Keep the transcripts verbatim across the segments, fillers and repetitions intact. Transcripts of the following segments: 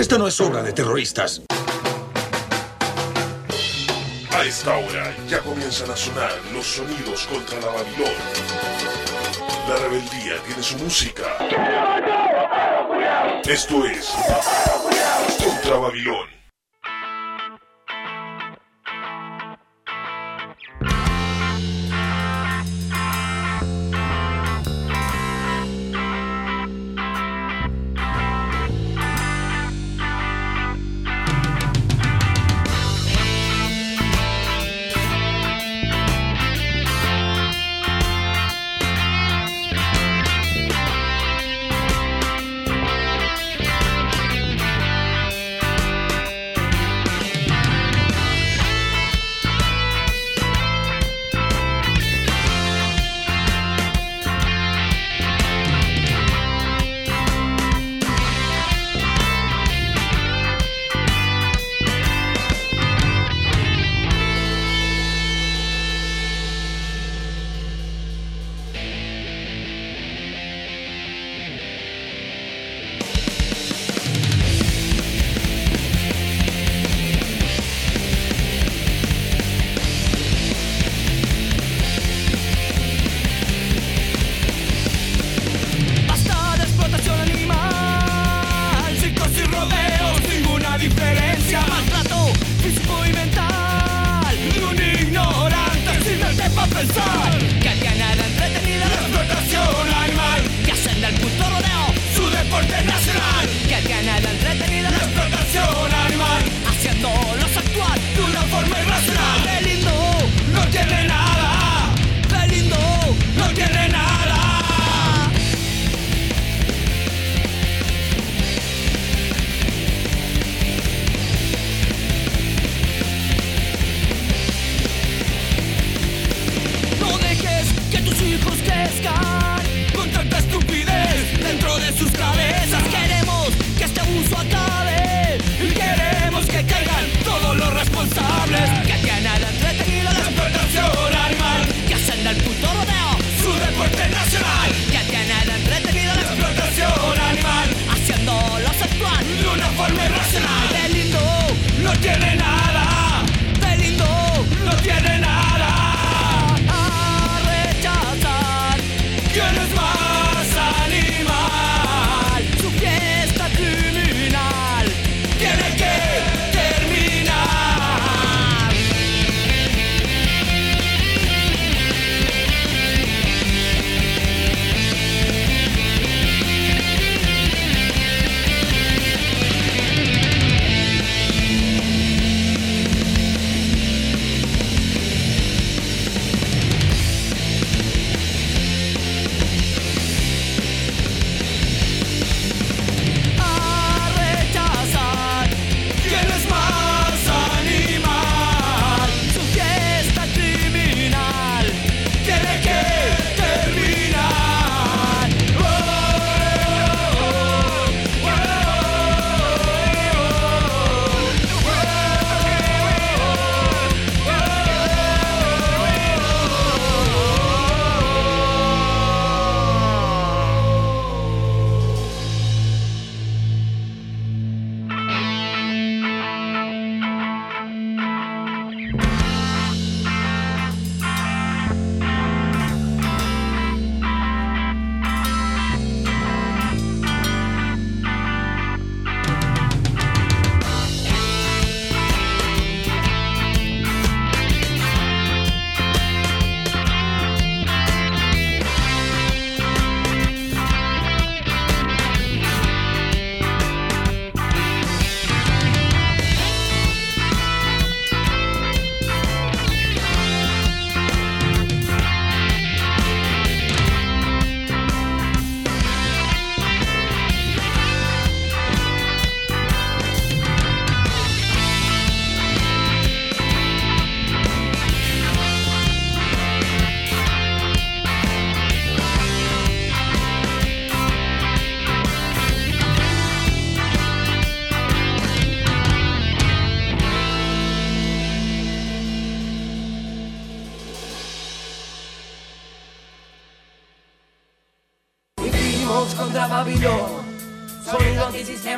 Esta no es obra de terroristas. A esta hora ya comienzan a sonar los sonidos contra la Babilón. La rebeldía tiene su música. Esto es Contra Babilón.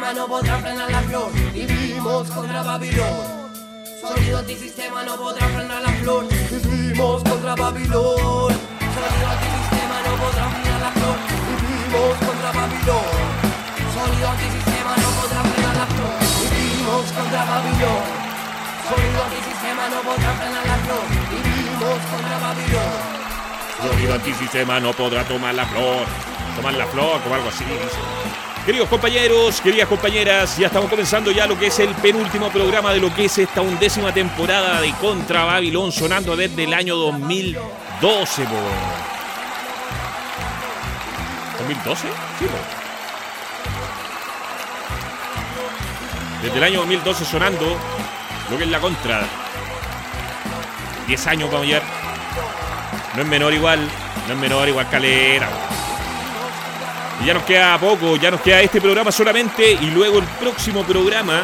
antisistema no podrá frenar la flor. Vivimos contra Babilón. Sonido antisistema no podrá frenar la flor. Vivimos contra Babilón. Sonido antisistema no podrá frenar la flor. Vivimos contra Babilón. Sonido antisistema no podrá frenar la flor. Vivimos contra Babilón. Sonido antisistema no podrá frenar la flor. Vivimos contra Babilón. Sonido antisistema no podrá tomar la flor. Tomar la flor o algo así, dice. Queridos compañeros, queridas compañeras, ya estamos comenzando ya lo que es el penúltimo programa de lo que es esta undécima temporada de Contra Babilón, sonando desde el año dos mil doce, po. ¿dos mil doce? Sí, po. Desde el año dos mil doce sonando lo que es la Contra. diez años vamos a llegar. No es menor igual, no es menor igual calera, po. Y ya nos queda poco, ya nos queda este programa solamente y luego el próximo programa,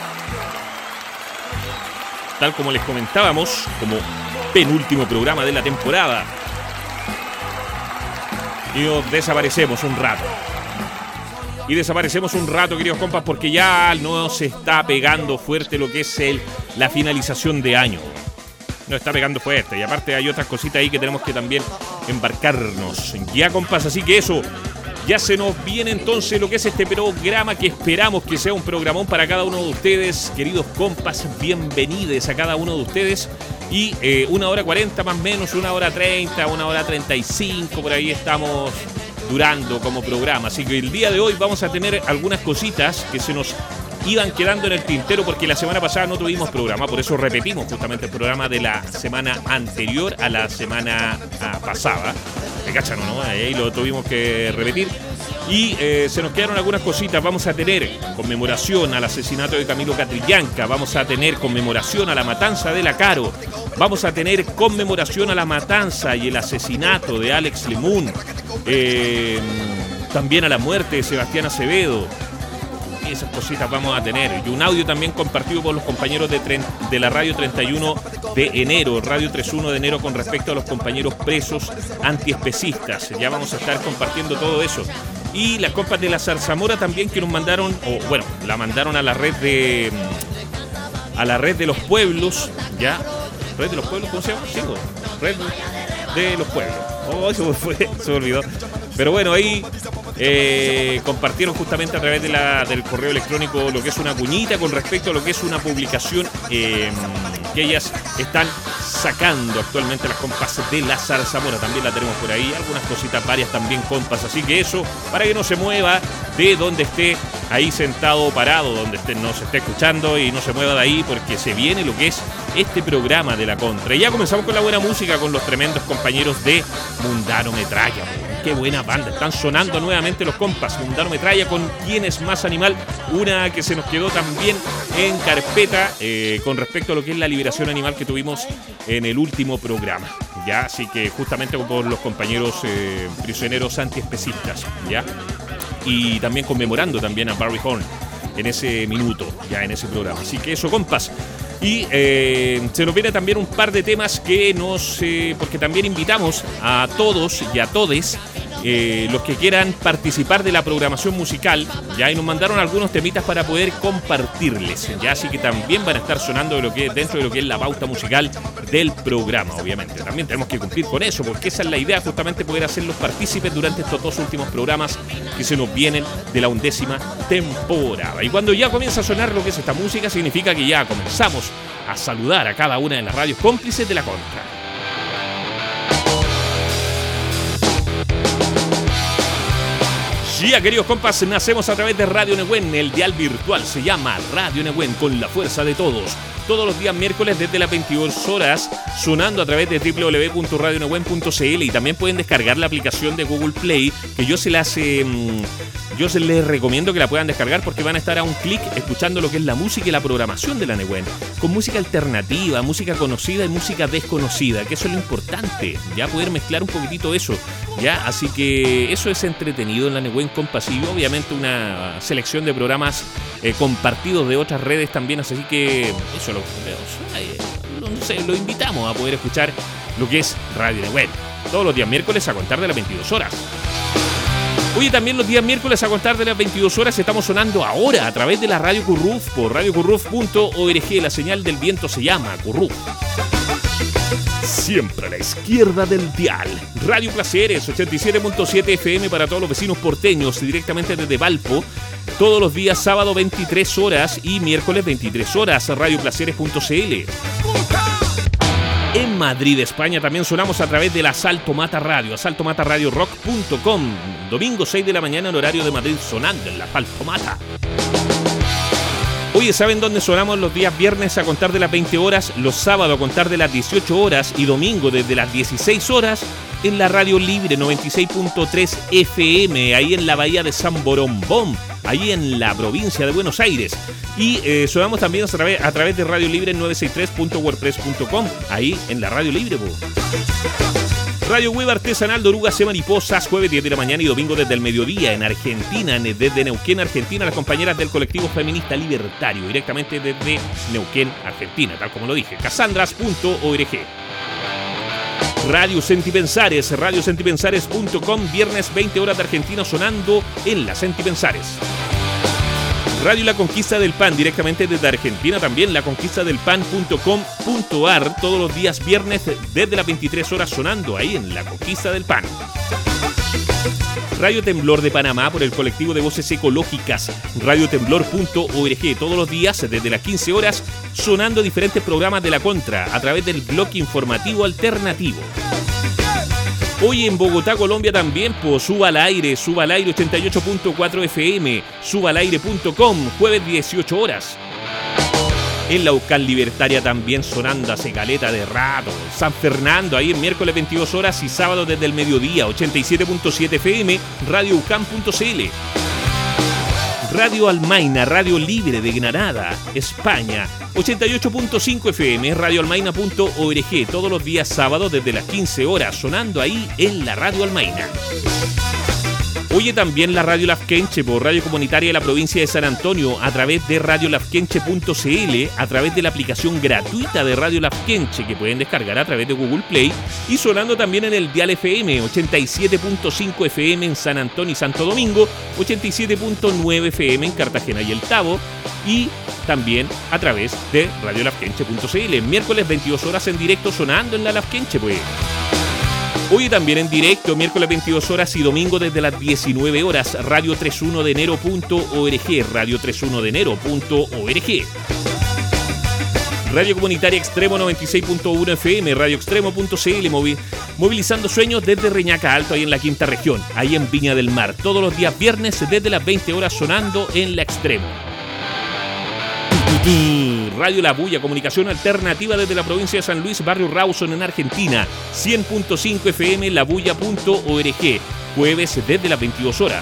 tal como les comentábamos, como penúltimo programa de la temporada. Y nos desaparecemos un rato. Y desaparecemos un rato, queridos compas, porque ya no se está pegando fuerte lo que es el, la finalización de año. No está pegando fuerte y aparte hay otras cositas ahí que tenemos que también embarcarnos. Ya, compas, así que eso... Ya se nos viene entonces lo que es este programa que esperamos que sea un programón para cada uno de ustedes. Queridos compas, bienvenidos a cada uno de ustedes. Y eh, una hora cuarenta más o menos, una hora treinta, una hora treinta y cinco, por ahí estamos durando como programa. Así que el día de hoy vamos a tener algunas cositas que se nos iban quedando en el tintero porque la semana pasada no tuvimos programa. Por eso repetimos justamente el programa de la semana anterior a la semana ah, pasada. ¿Me cachan o no? Ahí lo tuvimos que repetir. Y eh, se nos quedaron algunas cositas. Vamos a tener conmemoración al asesinato de Camilo Catrillanca. Vamos a tener conmemoración a la matanza de La Caro. Vamos a tener conmemoración a la matanza y el asesinato de Alex Lemun. Eh, también a la muerte de Sebastián Acevedo. Y esas cositas vamos a tener. Y un audio también compartido por los compañeros de, tren, de la radio treinta y uno de enero, radio treinta y uno de enero, con respecto a los compañeros presos antiespecistas. Ya vamos a estar compartiendo todo eso. Y las compas de la Zarzamora también, que nos mandaron, o bueno, la mandaron a la red de a la red de los pueblos, ¿ya? ¿Red de los pueblos? ¿Cómo se llama? Sí, red de los pueblos. Oh, se me fue, se me olvidó. Pero bueno, ahí eh, compartieron justamente a través de la, del correo electrónico lo que es una cuñita con respecto a lo que es una publicación eh, que ellas están sacando actualmente, las compas de la Zarzamora. También la tenemos por ahí, algunas cositas varias también, compas. Así que eso, para que no se mueva de donde esté, ahí sentado o parado, donde esté, nos esté escuchando, y no se mueva de ahí porque se viene lo que es este programa de la Contra. Y ya comenzamos con la buena música, con los tremendos compañeros de Mundano Metralla. Qué buena banda, están sonando nuevamente los compas. Mundano Metralla con Quién es Más Animal, una que se nos quedó también en carpeta eh, con respecto a lo que es la liberación animal que tuvimos en el último programa, ya, así que justamente por los compañeros eh, prisioneros antiespecistas, ya, y también conmemorando también a Barry Horn en ese minuto, ya en ese programa. Así que eso, compas. Y eh, se nos viene también un par de temas que nos... Eh, porque también invitamos a todos y a todes eh, los que quieran participar de la programación musical, ya, y nos mandaron algunos temitas para poder compartirles, ya, así que también van a estar sonando de lo que, dentro de lo que es la pauta musical del programa, obviamente. También tenemos que cumplir con eso, porque esa es la idea, justamente poder hacerlos partícipes durante estos dos últimos programas que se nos vienen de la undécima temporada. Y cuando ya comienza a sonar lo que es esta música, significa que ya comenzamos a saludar a cada una de las radios cómplices de la Contra. Ya, queridos compas, nacemos a través de Radio Nehuen. El dial virtual se llama Radio Nehuen, con la fuerza de todos. Todos los días miércoles desde las veintidós horas, sonando a través de doble u doble u doble u punto radio nehuen punto c l, y también pueden descargar la aplicación de Google Play, que yo se las eh, yo se les recomiendo que la puedan descargar, porque van a estar a un clic escuchando lo que es la música y la programación de la Nehuen, con música alternativa, música conocida y música desconocida, que eso es lo importante, ya, poder mezclar un poquitito eso, ya, así que eso es entretenido en la Nehuen, compas, y obviamente una selección de programas eh, compartidos de otras redes también, así que eso lo, no sé, lo invitamos a poder escuchar lo que es Radio Nehuen todos los días miércoles a contar de las veintidós horas. Oye, también los días miércoles a contar de las veintidós horas estamos sonando ahora a través de la Radio Curruf por radio curruf punto org. La señal del viento se llama Curruf. Siempre a la izquierda del dial. Radio Placeres, ochenta y siete punto siete F M para todos los vecinos porteños, directamente desde Valpo. Todos los días sábado veintitrés horas y miércoles veintitrés horas. radio placeres punto c l. En Madrid, España, también sonamos a través de la Asalto Mata Radio, asalto mata radio rock punto com. Domingo seis de la mañana en horario de Madrid, sonando en la Asalto Mata. Oye, ¿saben dónde sonamos los días viernes a contar de las veinte horas, los sábados a contar de las dieciocho horas y domingo desde las dieciséis horas? En la Radio Libre noventa y seis punto tres F M, ahí en la bahía de San Borombón, ahí en la provincia de Buenos Aires. Y eh, sonamos también a través, a través de Radio Libre novecientos sesenta y tres punto wordpress punto com, ahí en la Radio Libre. Po. Radio Web Artesanal de Orugas y Mariposas, jueves diez de la mañana y domingo desde el mediodía en Argentina, desde Neuquén, Argentina, las compañeras del colectivo feminista libertario, directamente desde Neuquén, Argentina, tal como lo dije, casandras punto org. Radio Sentipensares, radio sentipensares punto com, viernes veinte horas de Argentina sonando en la Sentipensares. Radio La Conquista del Pan, directamente desde Argentina también, la conquista del pan punto com punto a r, todos los días viernes desde las veintitrés horas sonando ahí en La Conquista del Pan. Radio Temblor de Panamá por el colectivo de voces ecológicas, radio temblor punto org, todos los días desde las quince horas sonando diferentes programas de la Contra a través del bloque informativo alternativo. Hoy en Bogotá, Colombia también, pues suba al aire, suba al aire ochenta y ocho punto cuatro F M, suba al aire punto com, jueves dieciocho horas. En la Euskal Libertaria también sonando hace caleta de rato. San Fernando, ahí en miércoles veintidós horas y sábado desde el mediodía, ochenta y siete punto siete F M, radio u c a m punto c l. Radio Almaina, Radio Libre de Granada, España, ochenta y ocho punto cinco F M, radio almaina punto org, todos los días sábados desde las quince horas, sonando ahí en la Radio Almaina. Oye, también la Radio Lafkenche, por radio comunitaria de la provincia de San Antonio, a través de radio lafkenche punto c l, a través de la aplicación gratuita de Radio Lafkenche, que pueden descargar a través de Google Play, y sonando también en el dial F M, ochenta y siete punto cinco F M en San Antonio y Santo Domingo, ochenta y siete punto nueve F M en Cartagena y El Tabo, y también a través de radio lafkenche punto c l, miércoles veintidós horas en directo sonando en la Lafkenche, pues. Hoy también en directo, miércoles veintidós horas y domingo desde las diecinueve horas, radio treinta y uno de enero punto org, radio treinta y uno de enero punto org. Radio Comunitaria Extremo noventa y seis punto uno F M, radio extremo punto c l, movi- movilizando sueños desde Reñaca Alto, ahí en la quinta región, ahí en Viña del Mar, todos los días viernes desde las veinte horas sonando en la Extremo. Radio La Bulla, comunicación alternativa desde la provincia de San Luis, barrio Rawson en Argentina, cien punto cinco F M, labulla punto org, jueves desde las veintidós horas.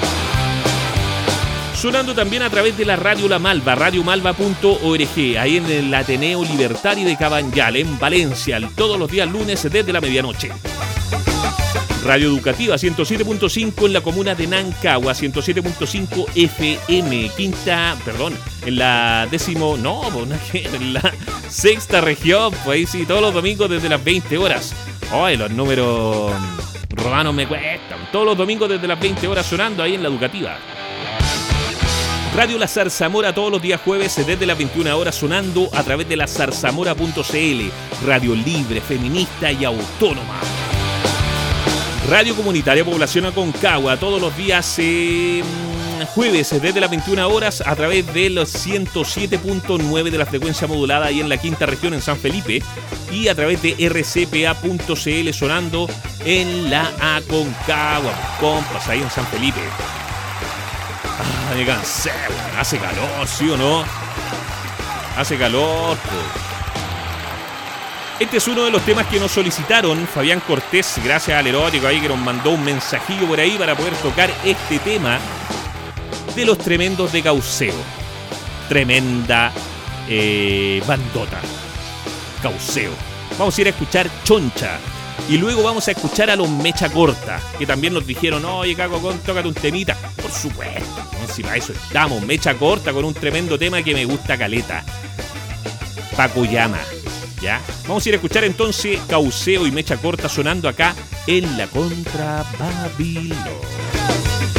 Sonando también a través de la Radio La Malva, radio malva punto org, ahí en el Ateneo Libertario de Cabanyal, en Valencia, todos los días lunes desde la medianoche. Radio Educativa ciento siete punto cinco en la comuna de Nancagua, ciento siete punto cinco F M, quinta, perdón, en la décimo, no, en la sexta región, pues ahí sí, todos los domingos desde las veinte horas. Ay, los números romanos me cuestan. Todos los domingos desde las veinte horas sonando ahí en la Educativa. Radio La Zarzamora todos los días jueves desde las veintiuna horas sonando a través de la zarzamora punto c l, radio libre, feminista y autónoma. Radio Comunitaria Población Aconcagua, todos los días eh, jueves desde las veintiuna horas a través de los ciento siete punto nueve de la frecuencia modulada ahí en la quinta región en San Felipe y a través de r c p a punto c l sonando en la Aconcagua, compas, ahí en San Felipe. Ah, me cansé, bueno, hace calor, ¿sí o no? Hace calor, pues. Este es uno de los temas que nos solicitaron Fabián Cortés, gracias al erótico ahí que nos mandó un mensajillo por ahí para poder tocar este tema de los tremendos de Cauceo. Tremenda eh, bandota. Cauceo. Vamos a ir a escuchar Choncha y luego vamos a escuchar a los Mecha Corta, que también nos dijeron, oye, Caco, tócate un temita. Por supuesto, no, si para eso estamos. Mecha Corta con un tremendo tema que me gusta caleta. Paco Llama. ¿Ya? Vamos a ir a escuchar entonces Cauceo y Mecha Corta sonando acá en la Contra Babilón.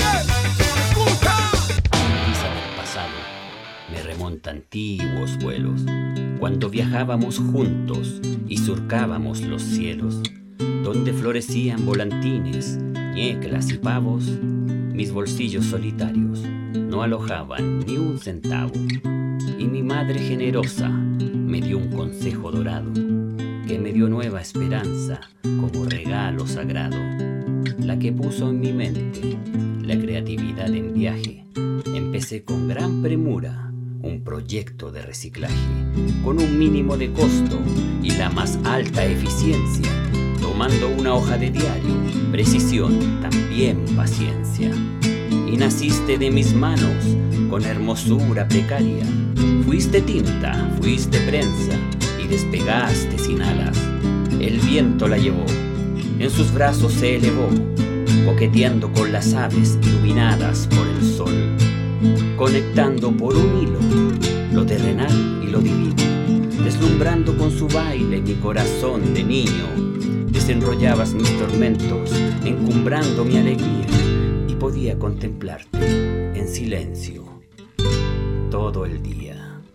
remonta antiguos vuelos, cuando viajábamos juntos y surcábamos los cielos, donde florecían volantines, ñeclas y pavos. Mis bolsillos solitarios no alojaban ni un centavo, y mi madre generosa me dio un consejo dorado, que me dio nueva esperanza como regalo sagrado, la que puso en mi mente la creatividad en viaje. Empecé con gran premura un proyecto de reciclaje, con un mínimo de costo y la más alta eficiencia, tomando una hoja de diario, precisión, también paciencia. Y naciste de mis manos con hermosura precaria. Fuiste tinta, fuiste prensa y despegaste sin alas. El viento la llevó, en sus brazos se elevó, coqueteando con las aves iluminadas por el sol, conectando por un hilo lo terrenal y lo divino, deslumbrando con su baile mi corazón de niño. Desenrollabas mis tormentos, encumbrando mi alegría, y podía contemplarte en silencio todo el día.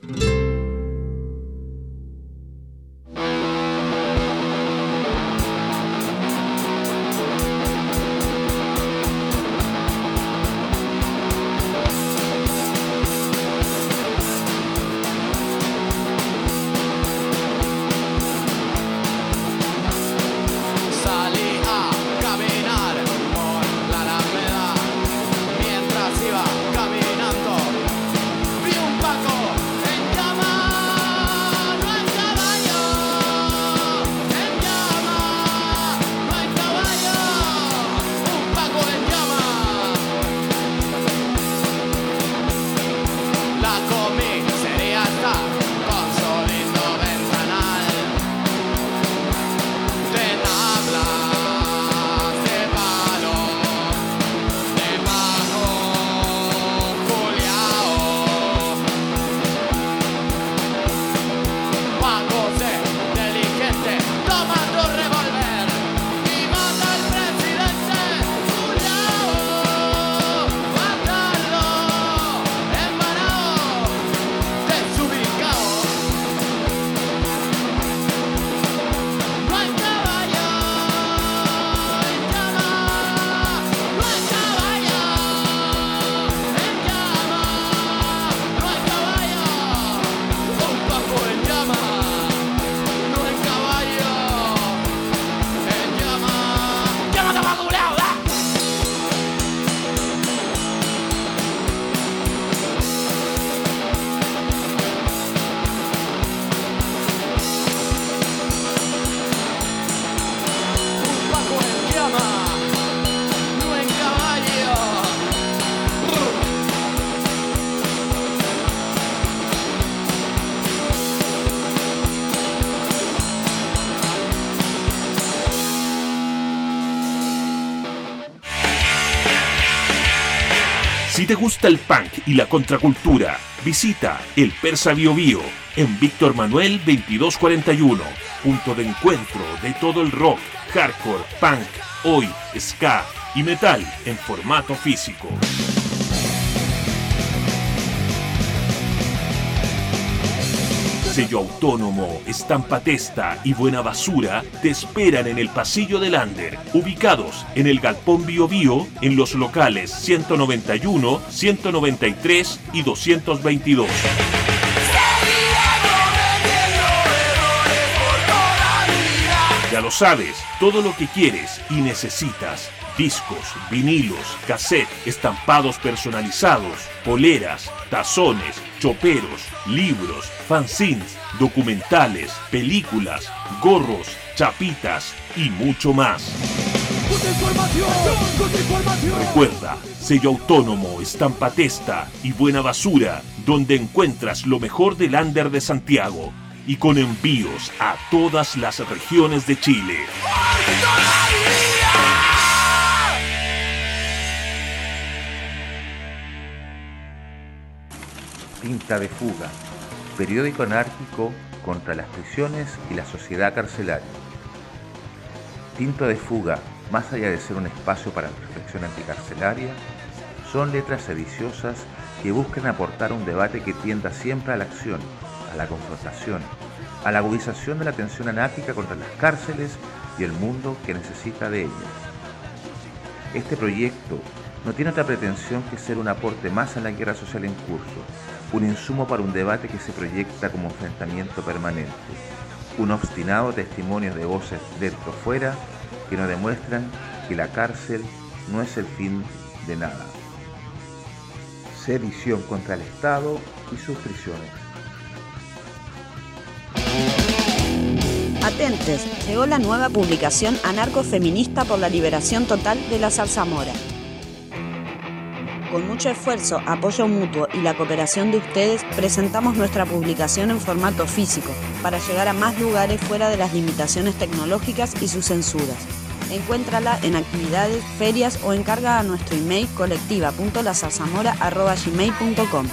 Si te gusta el punk y la contracultura, visita el Persa Bio Bio en Víctor Manuel veintidós cuarenta y uno, punto de encuentro de todo el rock, hardcore, punk, oi, ska y metal en formato físico. Sello Autónomo, Estampa Testa y Buena Basura te esperan en el pasillo del Under, ubicados en el Galpón Bio Bio, en los locales ciento noventa y uno, ciento noventa y tres y doscientos veintidós. Ya lo sabes, todo lo que quieres y necesitas. Discos, vinilos, cassette, estampados personalizados, poleras, tazones, choperos, libros, fanzines, documentales, películas, gorros, chapitas y mucho más. Recuerda, Sello Autónomo, Estampa Testa y Buena Basura, donde encuentras lo mejor del Under de Santiago y con envíos a todas las regiones de Chile. Tinta de Fuga, periódico anárquico contra las prisiones y la sociedad carcelaria. Tinta de Fuga, más allá de ser un espacio para la reflexión anticarcelaria, son letras sediciosas que buscan aportar un debate que tienda siempre a la acción, a la confrontación, a la agudización de la tensión anárquica contra las cárceles y el mundo que necesita de ellas. Este proyecto no tiene otra pretensión que ser un aporte más en la guerra social en curso, un insumo para un debate que se proyecta como enfrentamiento permanente, un obstinado testimonio de voces dentro o fuera que nos demuestran que la cárcel no es el fin de nada. Sedición contra el Estado y sus prisiones. Atentes, llegó la nueva publicación Anarcofeminista por la liberación total de la zarzamora. Con mucho esfuerzo, apoyo mutuo y la cooperación de ustedes, presentamos nuestra publicación en formato físico, para llegar a más lugares fuera de las limitaciones tecnológicas y sus censuras. Encuéntrala en actividades, ferias o encarga a nuestro email colectiva punto la zarzamora arroba gmail punto com.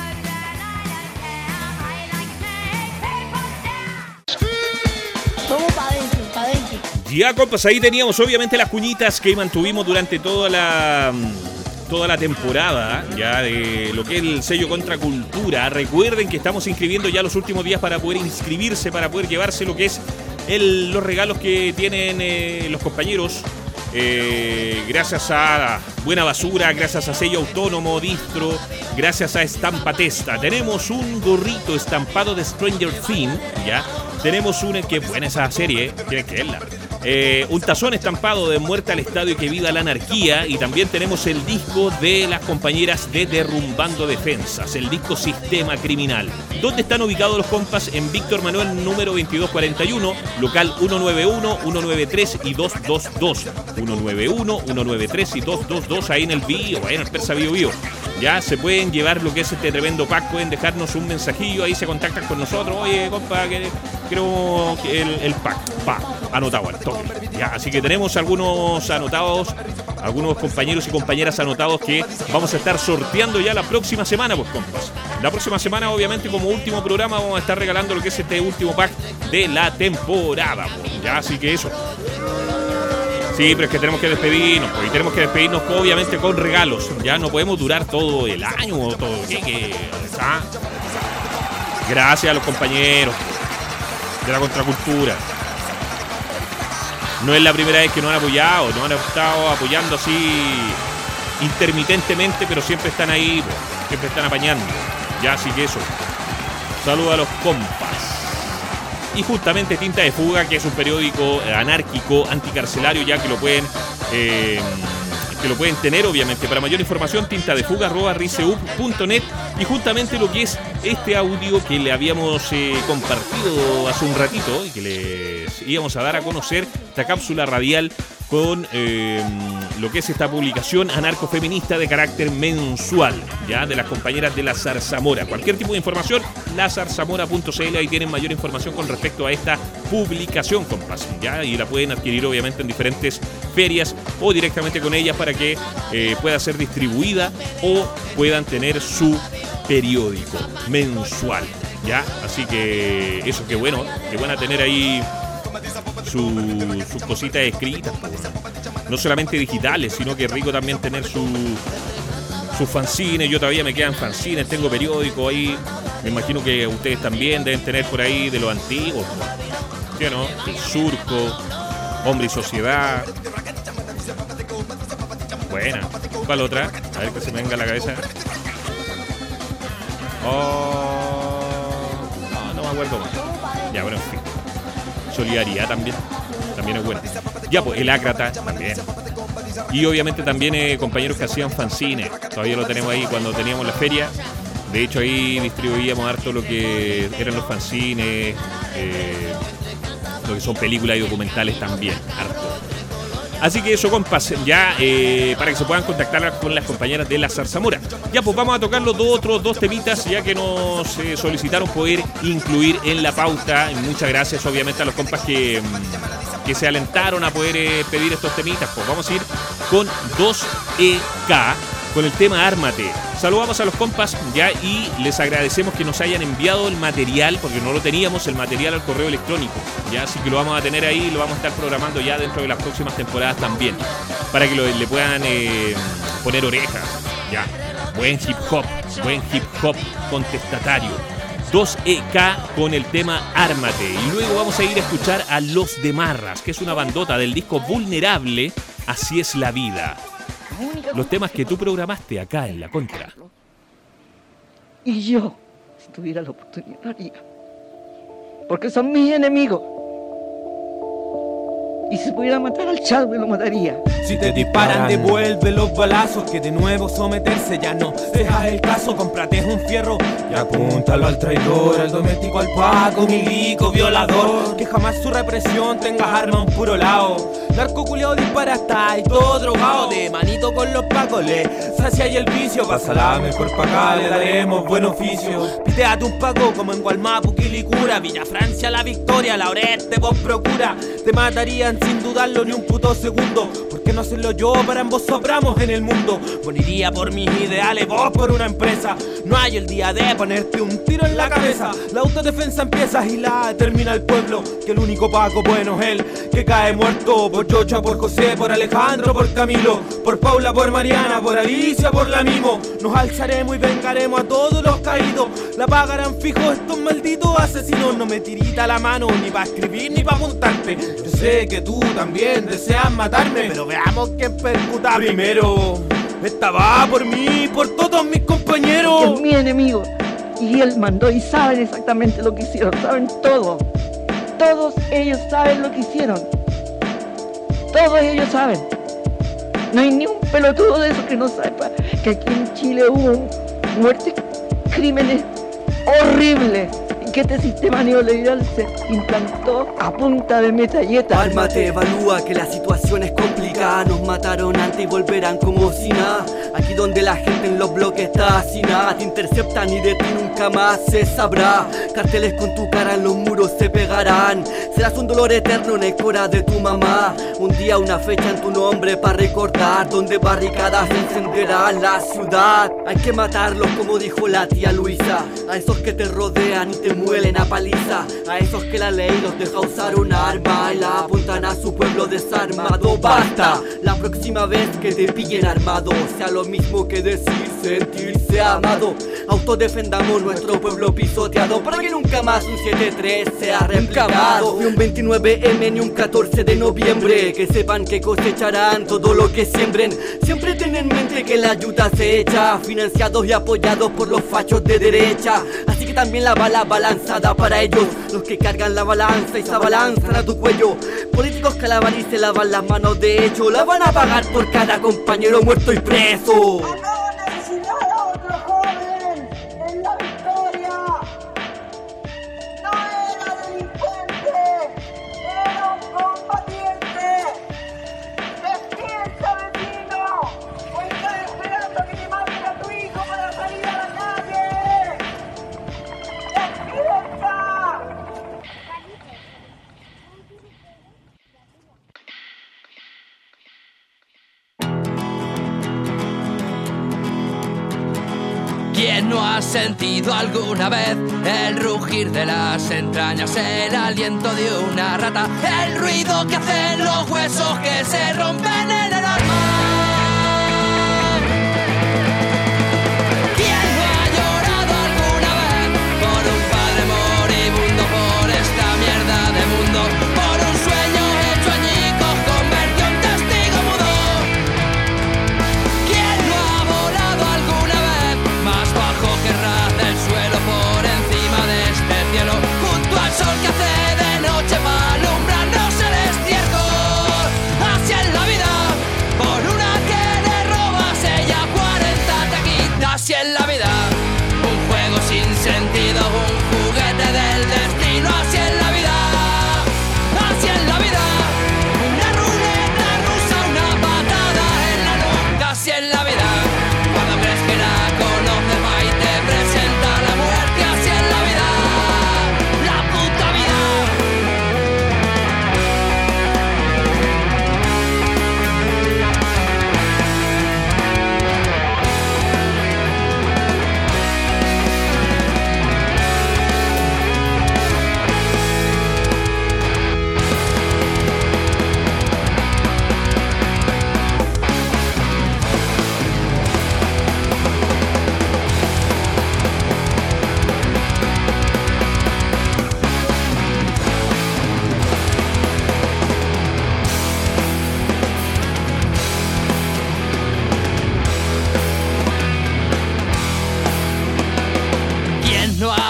Ya, compas, ahí teníamos obviamente las cuñitas que mantuvimos durante toda la toda la temporada ya de lo que es el sello Contracultura. Recuerden que estamos inscribiendo ya los últimos días para poder inscribirse, para poder llevarse lo que es el, los regalos que tienen eh, los compañeros. Eh, gracias a Buena Basura, gracias a Sello Autónomo, Distro, gracias a Estampa Testa. Tenemos un gorrito estampado de Stranger Things, ya. Tenemos una que buena esa serie, eh, tienes que verla. Eh, un tazón estampado de Muerte al Estadio y que viva la anarquía. Y también tenemos el disco de las compañeras de Derrumbando Defensas, el disco Sistema Criminal. ¿Dónde están ubicados los compas? En Víctor Manuel número veintidós cuarenta y uno, local ciento noventa y uno, ciento noventa y tres y doscientos veintidós. ciento noventa y uno, ciento noventa y tres y doscientos veintidós, ahí en el Bio, ahí en el Persa Bio Bio. Ya se pueden llevar lo que es este tremendo pack, pueden dejarnos un mensajillo, ahí se contactan con nosotros. Oye, compa, que quiero el, el pack, pa, anotado al toque. Ya, así que tenemos algunos anotados, algunos compañeros y compañeras anotados que vamos a estar sorteando ya la próxima semana, pues compas. La próxima semana, obviamente, como último programa, vamos a estar regalando lo que es este último pack de la temporada, pues. Ya, así que eso. Sí, pero es que tenemos que despedirnos, pues, y tenemos que despedirnos obviamente con regalos. Ya no podemos durar todo el año o todo ¿qué, qué, ¿ah? Gracias a los compañeros de la Contracultura. No es la primera vez que nos han apoyado, nos han estado apoyando así intermitentemente, pero siempre están ahí, pues, siempre están apañando. Ya, así que eso. Saludos a los compas. Y justamente Tinta de Fuga, que es un periódico anárquico, anticarcelario, ya que lo pueden eh, que lo pueden tener, obviamente. Para mayor información, tintadefuga arroba riseup punto net. Y justamente lo que es este audio que le habíamos eh, compartido hace un ratito y que les íbamos a dar a conocer, esta cápsula radial con eh, lo que es esta publicación anarcofeminista de carácter mensual, ya, de las compañeras de la Zarzamora. Cualquier tipo de información, la zarzamora punto c l, ahí tienen mayor información con respecto a esta publicación, compas, ya, y la pueden adquirir obviamente en diferentes ferias o directamente con ellas para que eh, pueda ser distribuida o puedan tener su periódico mensual, ya. Así que eso, que bueno, que van a tener ahí sus su cositas escritas, pues, no solamente digitales, sino que es rico también tener sus su fanzines. Yo todavía me quedan fanzines, tengo periódico ahí, me imagino que ustedes también deben tener por ahí de los antiguos, ¿sí o no? El Surco, Hombre y Sociedad. Buena. ¿Cuál otra? A ver que se me venga a la cabeza. Oh, no, no me acuerdo más. Ya, bueno, en fin. Solidaridad también, también es buena. Ya, pues, el Ácrata también. Y obviamente también eh, compañeros que hacían fanzines. Todavía lo tenemos ahí cuando teníamos la feria. De hecho, ahí distribuíamos harto lo que eran los fanzines, eh, lo que son películas y documentales también, harto. Así que eso, compas, ya eh, para que se puedan contactar con las compañeras de la Zarzamora. Ya, pues vamos a tocar los dos otros dos temitas, ya que nos eh, solicitaron poder incluir en la pauta. Y muchas gracias, obviamente, a los compas que, que se alentaron a poder eh, pedir estos temitas. Pues vamos a ir con dos E K, con el tema Ármate. Saludamos a los compas ya y les agradecemos que nos hayan enviado el material, porque no lo teníamos, el material al correo electrónico, ya, así que lo vamos a tener ahí, lo vamos a estar programando ya dentro de las próximas temporadas también, para que lo, le puedan eh, poner orejas, ya, buen hip hop, Buen hip hop contestatario. dos E K con el tema Ármate. Y luego vamos a ir a escuchar a Los de Marras, que es una bandota del disco Vulnerable, Así es la vida. Los temas que tú programaste acá en La Contra. Y yo, si tuviera la oportunidad, lo haría. Porque son mis enemigos. Y si pudiera matar al Chadwick, lo mataría. Si te disparan, devuelve los balazos. Que de nuevo someterse ya no dejas el caso. Cómprate un fierro y apúntalo al traidor, al doméstico, al paco, milico, violador. Que jamás su represión tengas arma a un puro lado. Narco culiao dispara hasta y todo drogado. De manito con los pacos le sacia y el vicio. Pásala mejor pa' acá, le daremos buen oficio. Piteate un paco como en Gualmapu, Quilicura, Villa Francia, La Victoria, la Oreste, vos procura. Te matarían sin dudarlo ni un puto segundo. ¿Por qué no hacerlo yo? Para ambos sobramos en el mundo. Moriría por mis ideales, vos por una empresa. No hay el día de ponerte un tiro en la cabeza. La autodefensa empieza y la termina el pueblo. Que el único paco bueno es él que cae muerto. Por Chocha, por José, por Alejandro, por Camilo, por Paula, por Mariana, por Alicia, por la Mimo. Nos alzaremos y vengaremos a todos los caídos. La pagarán fijo estos malditos asesinos. No me tirita la mano ni pa' escribir ni pa' apuntarte. Yo sé que tú también deseas matarme, pero veamos quién percuta primero. Esta va por mí, por todos mis compañeros. Que es mi enemigo. Y él mandó y saben exactamente lo que hicieron. Saben todo. Todos ellos saben lo que hicieron. Todos ellos saben. No hay ni un pelotudo de esos que no sepa que aquí en Chile hubo muertes, crímenes horribles. Que este sistema neoliberal se implantó a punta de metralleta. Ármate, evalúa que la situación es complicada. Nos mataron antes y volverán como si nada. Aquí donde la gente en los bloques está sin nada. Te interceptan y de ti nunca más se sabrá. Carteles con tu cara en los muros se pegarán. Serás un dolor eterno en el cora de tu mamá. Un día una fecha en tu nombre para recordar. Donde barricadas encenderán la ciudad. Hay que matarlos como dijo la tía Luisa. A esos que te rodean y te muelen a paliza. A esos que la ley los deja usar un arma y la apuntan a su pueblo desarmado. Basta, la próxima vez que te pillen armado sea lo mismo que decir sentirse amado. Autodefendamos nuestro pueblo pisoteado para que nunca más un siete tres sea replicado. Ni un veintinueve eme ni un catorce de noviembre. Que sepan que cosecharán todo lo que siembren. Siempre ten en mente que la ayuda se echa, financiados y apoyados por los fachos de derecha. Así que también la bala balanzada para ellos, los que cargan la balanza y se abalanzan a tu cuello. Políticos que lavan y se lavan las manos de hecho, la van a pagar por cada compañero muerto y preso. Acaban de asesinar a otro joven en La Victoria. No era delincuente, era un combatiente. Despierta, vecino, o estás esperando que te maten a tu hijo para salir a la calle. ¡Despierta! ¿Quién no ha sentido alguna vez el rugir de las entrañas, el aliento de una rata, el ruido que hacen los huesos que se rompen en el alma? ¿Quién no ha llorado alguna vez por un padre moribundo, por esta mierda de mundo, por un sueño hecho añicos convertido en testigo mudo? ¿Quién no ha volado alguna vez más bajo que ras del suelo, por encima de este cielo, junto al sol que hace de noche para alumbrarnos el estiércol? Así es la vida, por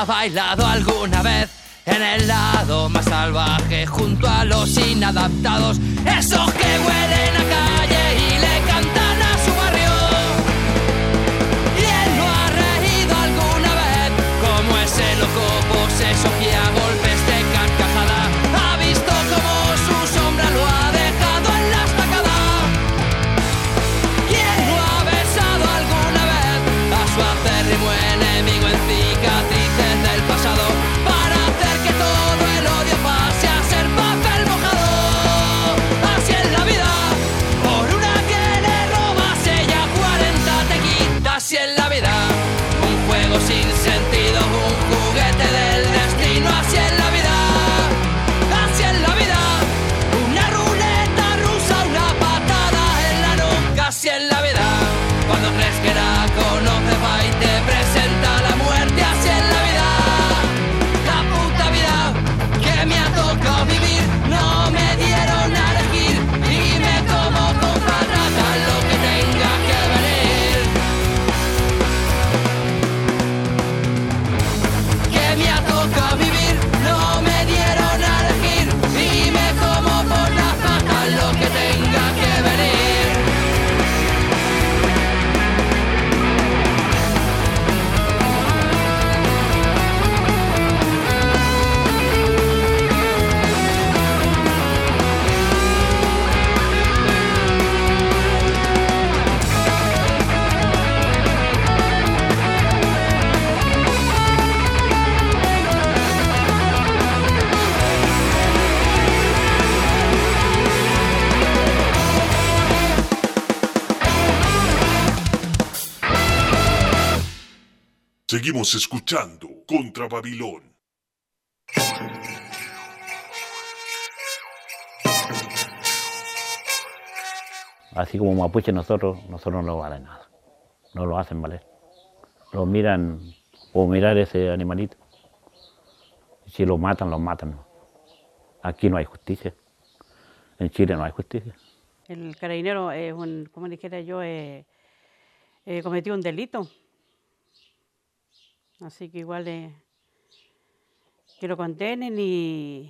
ha bailado alguna vez en el lado más salvaje junto a los inadaptados, esos que huelen a calle y le cantan a su barrio? ¿Quién no ha reído alguna vez como ese loco poseso que a golpes de carcajada ha visto como su sombra lo ha dejado en la estacada? ¿Quién no ha besado alguna vez a su acérrimo enemigo en cicatrices del pasado para hacer que todo el odio pase a ser papel mojado? Así es la vida, por una que le robas ella cuarenta te quita. Así es la vida, un juego sin sentido, un juguete del destino. Así es la vida, así es la vida, una ruleta rusa, una patada en la nuca. Así es la vida, cuando crees que la conoces va y te presenta la muerte. Así es la vida, la puta vida que me ha tocado vivir. No me dieron a elegir, dime cómo contratar lo que tenga que venir. Que me ha tocado vivir, no me dieron a elegir, dime cómo por la pata lo que tenga que venir. Seguimos escuchando Contra Babilón. Así como mapuche nosotros, nosotros no valen nada. No lo hacen valer. Lo miran o mirar ese animalito. Si lo matan, lo matan. Aquí no hay justicia. En Chile no hay justicia. El carabinero es un, como dijera yo, eh, eh, cometió un delito. Así que igual eh, que lo condenen y,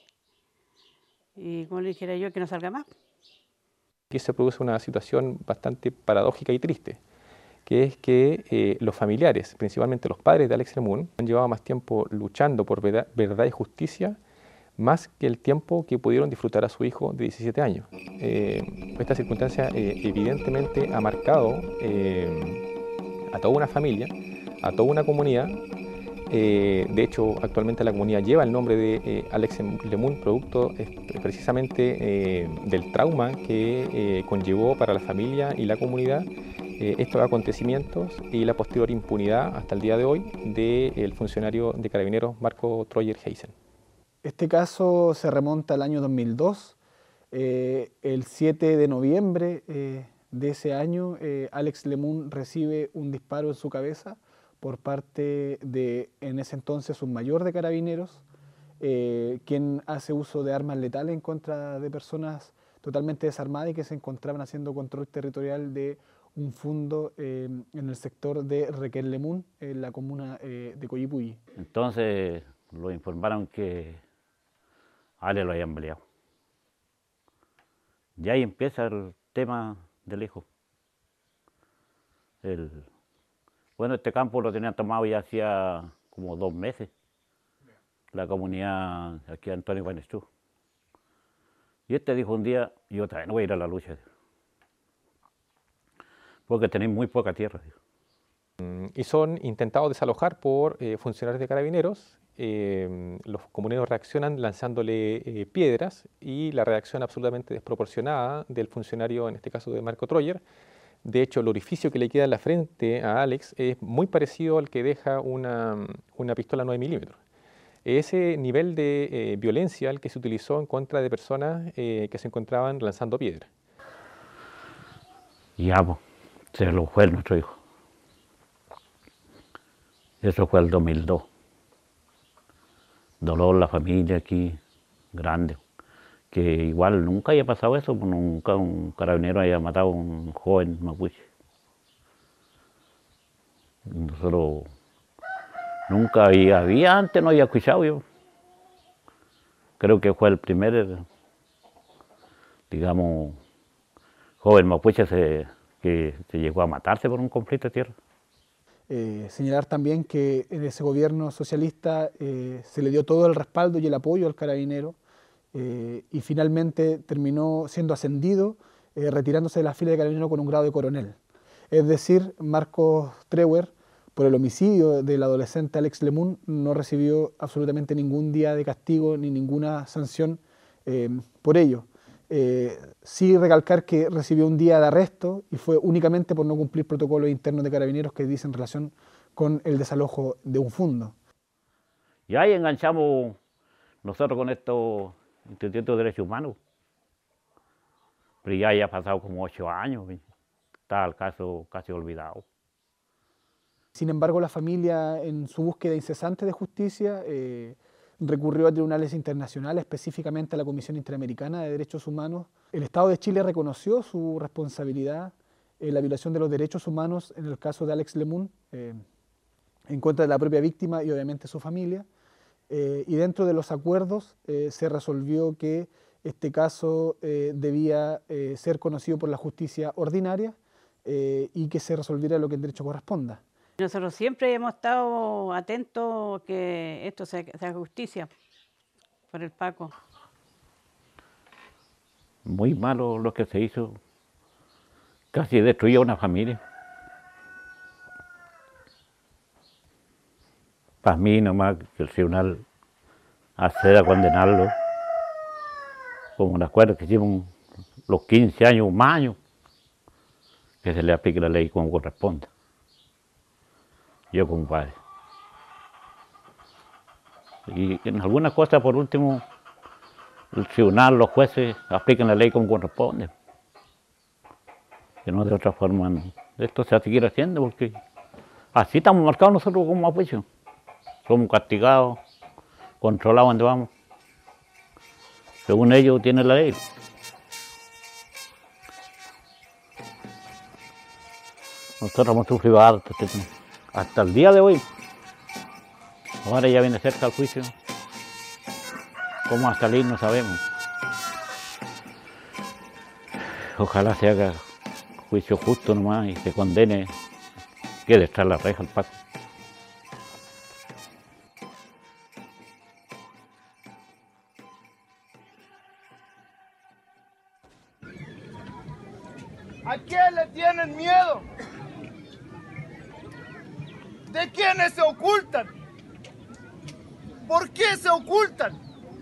y, como le dijera yo, que no salga más. Aquí se produce una situación bastante paradójica y triste, que es que eh, los familiares, principalmente los padres de Alex Lemun, han llevado más tiempo luchando por verdad, verdad y justicia, más que el tiempo que pudieron disfrutar a su hijo de diecisiete años. Eh, esta circunstancia eh, evidentemente ha marcado eh, a toda una familia, a toda una comunidad. Eh, de hecho, actualmente la comunidad lleva el nombre de eh, Alex Lemun, producto eh, precisamente eh, del trauma que eh, conllevó para la familia y la comunidad eh, estos acontecimientos y la posterior impunidad hasta el día de hoy del funcionario de Carabineros Marco Troyer Heisen. Este caso se remonta al año dos mil dos. Eh, el siete de noviembre eh, de ese año, eh, Alex Lemun recibe un disparo en su cabeza por parte de, en ese entonces, un mayor de Carabineros, eh, quien hace uso de armas letales en contra de personas totalmente desarmadas y que se encontraban haciendo control territorial de un fundo eh, en el sector de Requén Lemun, en la comuna eh, de Coyipulli. Entonces lo informaron que a Ale lo habían baleado. Y ahí empieza el tema del hijo. El, bueno, este campo lo tenían tomado ya hacía como dos meses. La comunidad aquí, Antonio Guanestú. Y este dijo un día, yo otra vez no voy a ir a la lucha, porque tenéis muy poca tierra. Y son intentados desalojar por eh, funcionarios de Carabineros. Eh, los comuneros reaccionan lanzándole eh, piedras y la reacción absolutamente desproporcionada del funcionario, en este caso de Marco Troyer. De hecho, el orificio que le queda en la frente a Alex es muy parecido al que deja una, una pistola nueve milímetros. Ese nivel de eh, violencia el que se utilizó en contra de personas eh, que se encontraban lanzando piedras. Ya, pues, se lo fue nuestro hijo. Eso fue el dos mil dos. Dolor la familia aquí, grande. Que igual nunca haya pasado eso, pues nunca un carabinero haya matado a un joven mapuche. Nosotros Nunca había, había antes, no había escuchado yo. Creo que fue el primer, digamos, joven mapuche se, que se llegó a matarse por un conflicto de tierra. Eh, señalar también que en ese gobierno socialista eh, se le dio todo el respaldo y el apoyo al carabinero eh, y finalmente terminó siendo ascendido, eh, retirándose de la fila de carabinero con un grado de coronel. Es decir, Marcos Treuer, por el homicidio del adolescente Alex Lemun, no recibió absolutamente ningún día de castigo ni ninguna sanción eh, por ello. Eh, sí recalcar que recibió un día de arresto y fue únicamente por no cumplir protocolos internos de carabineros que dicen relación con el desalojo de un fundo. Y ahí enganchamos nosotros con estos institutos de derechos humanos. Pero ya haya pasado como ocho años, está el caso casi olvidado. Sin embargo, la familia, en su búsqueda incesante de justicia, eh, recurrió a tribunales internacionales, específicamente a la Comisión Interamericana de Derechos Humanos. El Estado de Chile reconoció su responsabilidad en la violación de los derechos humanos en el caso de Alex Lemun, eh, en contra de la propia víctima y obviamente su familia. Eh, y dentro de los acuerdos eh, se resolvió que este caso eh, debía eh, ser conocido por la justicia ordinaria eh, y que se resolviera lo que en derecho corresponda. Nosotros siempre hemos estado atentos que esto se haga justicia por el Paco. Muy malo lo que se hizo. Casi destruyó una familia. Para mí nomás que el tribunal acceda a condenarlo, como un acuerdo que hicimos los quince años, más años, que se le aplique la ley como corresponde. Yo como padre. Y en algunas cosas, por último, el tribunal, los jueces apliquen la ley como corresponde. Que no de otra forma esto se va a seguir haciendo, porque así estamos marcados nosotros como mapuches. Somos castigados, controlados donde vamos. Según ellos tienen la ley. Nosotros hemos sufrido harto hasta el día de hoy. Ahora ya viene cerca el juicio. ¿Cómo va a salir? No sabemos. Ojalá se haga juicio justo nomás y se condene, quede tras la reja el Paco. ¿A quién le tienen miedo? ¿De quiénes se ocultan? ¿Por qué se ocultan?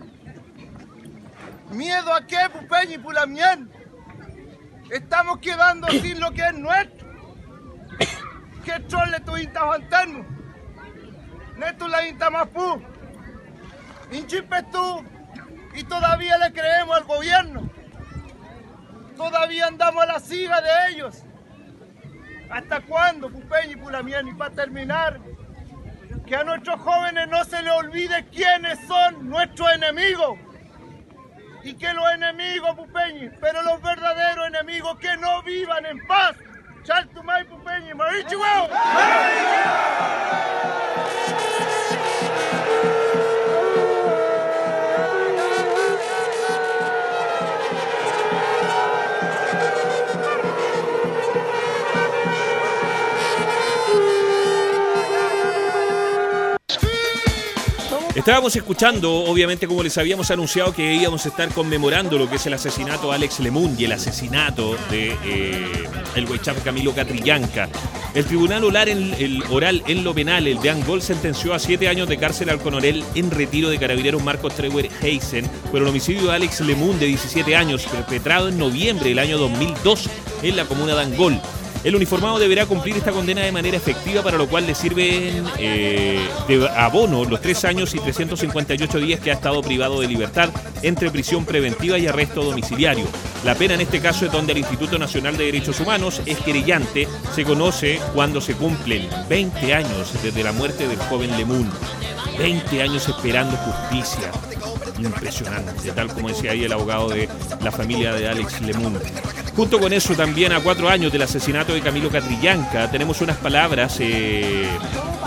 ¿Miedo a qué, Pupeñi y Pulamián? Estamos quedando sin lo que es nuestro. ¿Qué trole tu intafanterno? Neto la intamapú. Hinchipes tú y todavía le creemos al gobierno. Todavía andamos a la siga de ellos. ¿Hasta cuándo, Pupeñi y Pulamián? Y para terminar, que a nuestros jóvenes no se les olvide quiénes son nuestros enemigos. Y que los enemigos, Pupeñi, pero los verdaderos enemigos, que no vivan en paz. Chaltumay, Pupeñi, Marichihuao. Estábamos escuchando, obviamente, como les habíamos anunciado, que íbamos a estar conmemorando lo que es el asesinato de Alex Lemun y el asesinato de eh, el Huaychafe Camilo Catrillanca. El tribunal oral en, el oral en lo penal, el de Angol, sentenció a siete años de cárcel al coronel en retiro de carabineros Marcos Treuer Heisen por el homicidio de Alex Lemun, de diecisiete años, perpetrado en noviembre del año dos mil dos en la comuna de Angol. El uniformado deberá cumplir esta condena de manera efectiva, para lo cual le sirven eh, de abono los tres años y trescientos cincuenta y ocho días que ha estado privado de libertad entre prisión preventiva y arresto domiciliario. La pena en este caso es donde el Instituto Nacional de Derechos Humanos es querellante. Se conoce cuando se cumplen veinte años desde la muerte del joven Lemun. veinte años esperando justicia. Impresionante, tal como decía ahí el abogado de la familia de Alex Lemun. Junto con eso, también a cuatro años del asesinato de Camilo Catrillanca, tenemos unas palabras eh,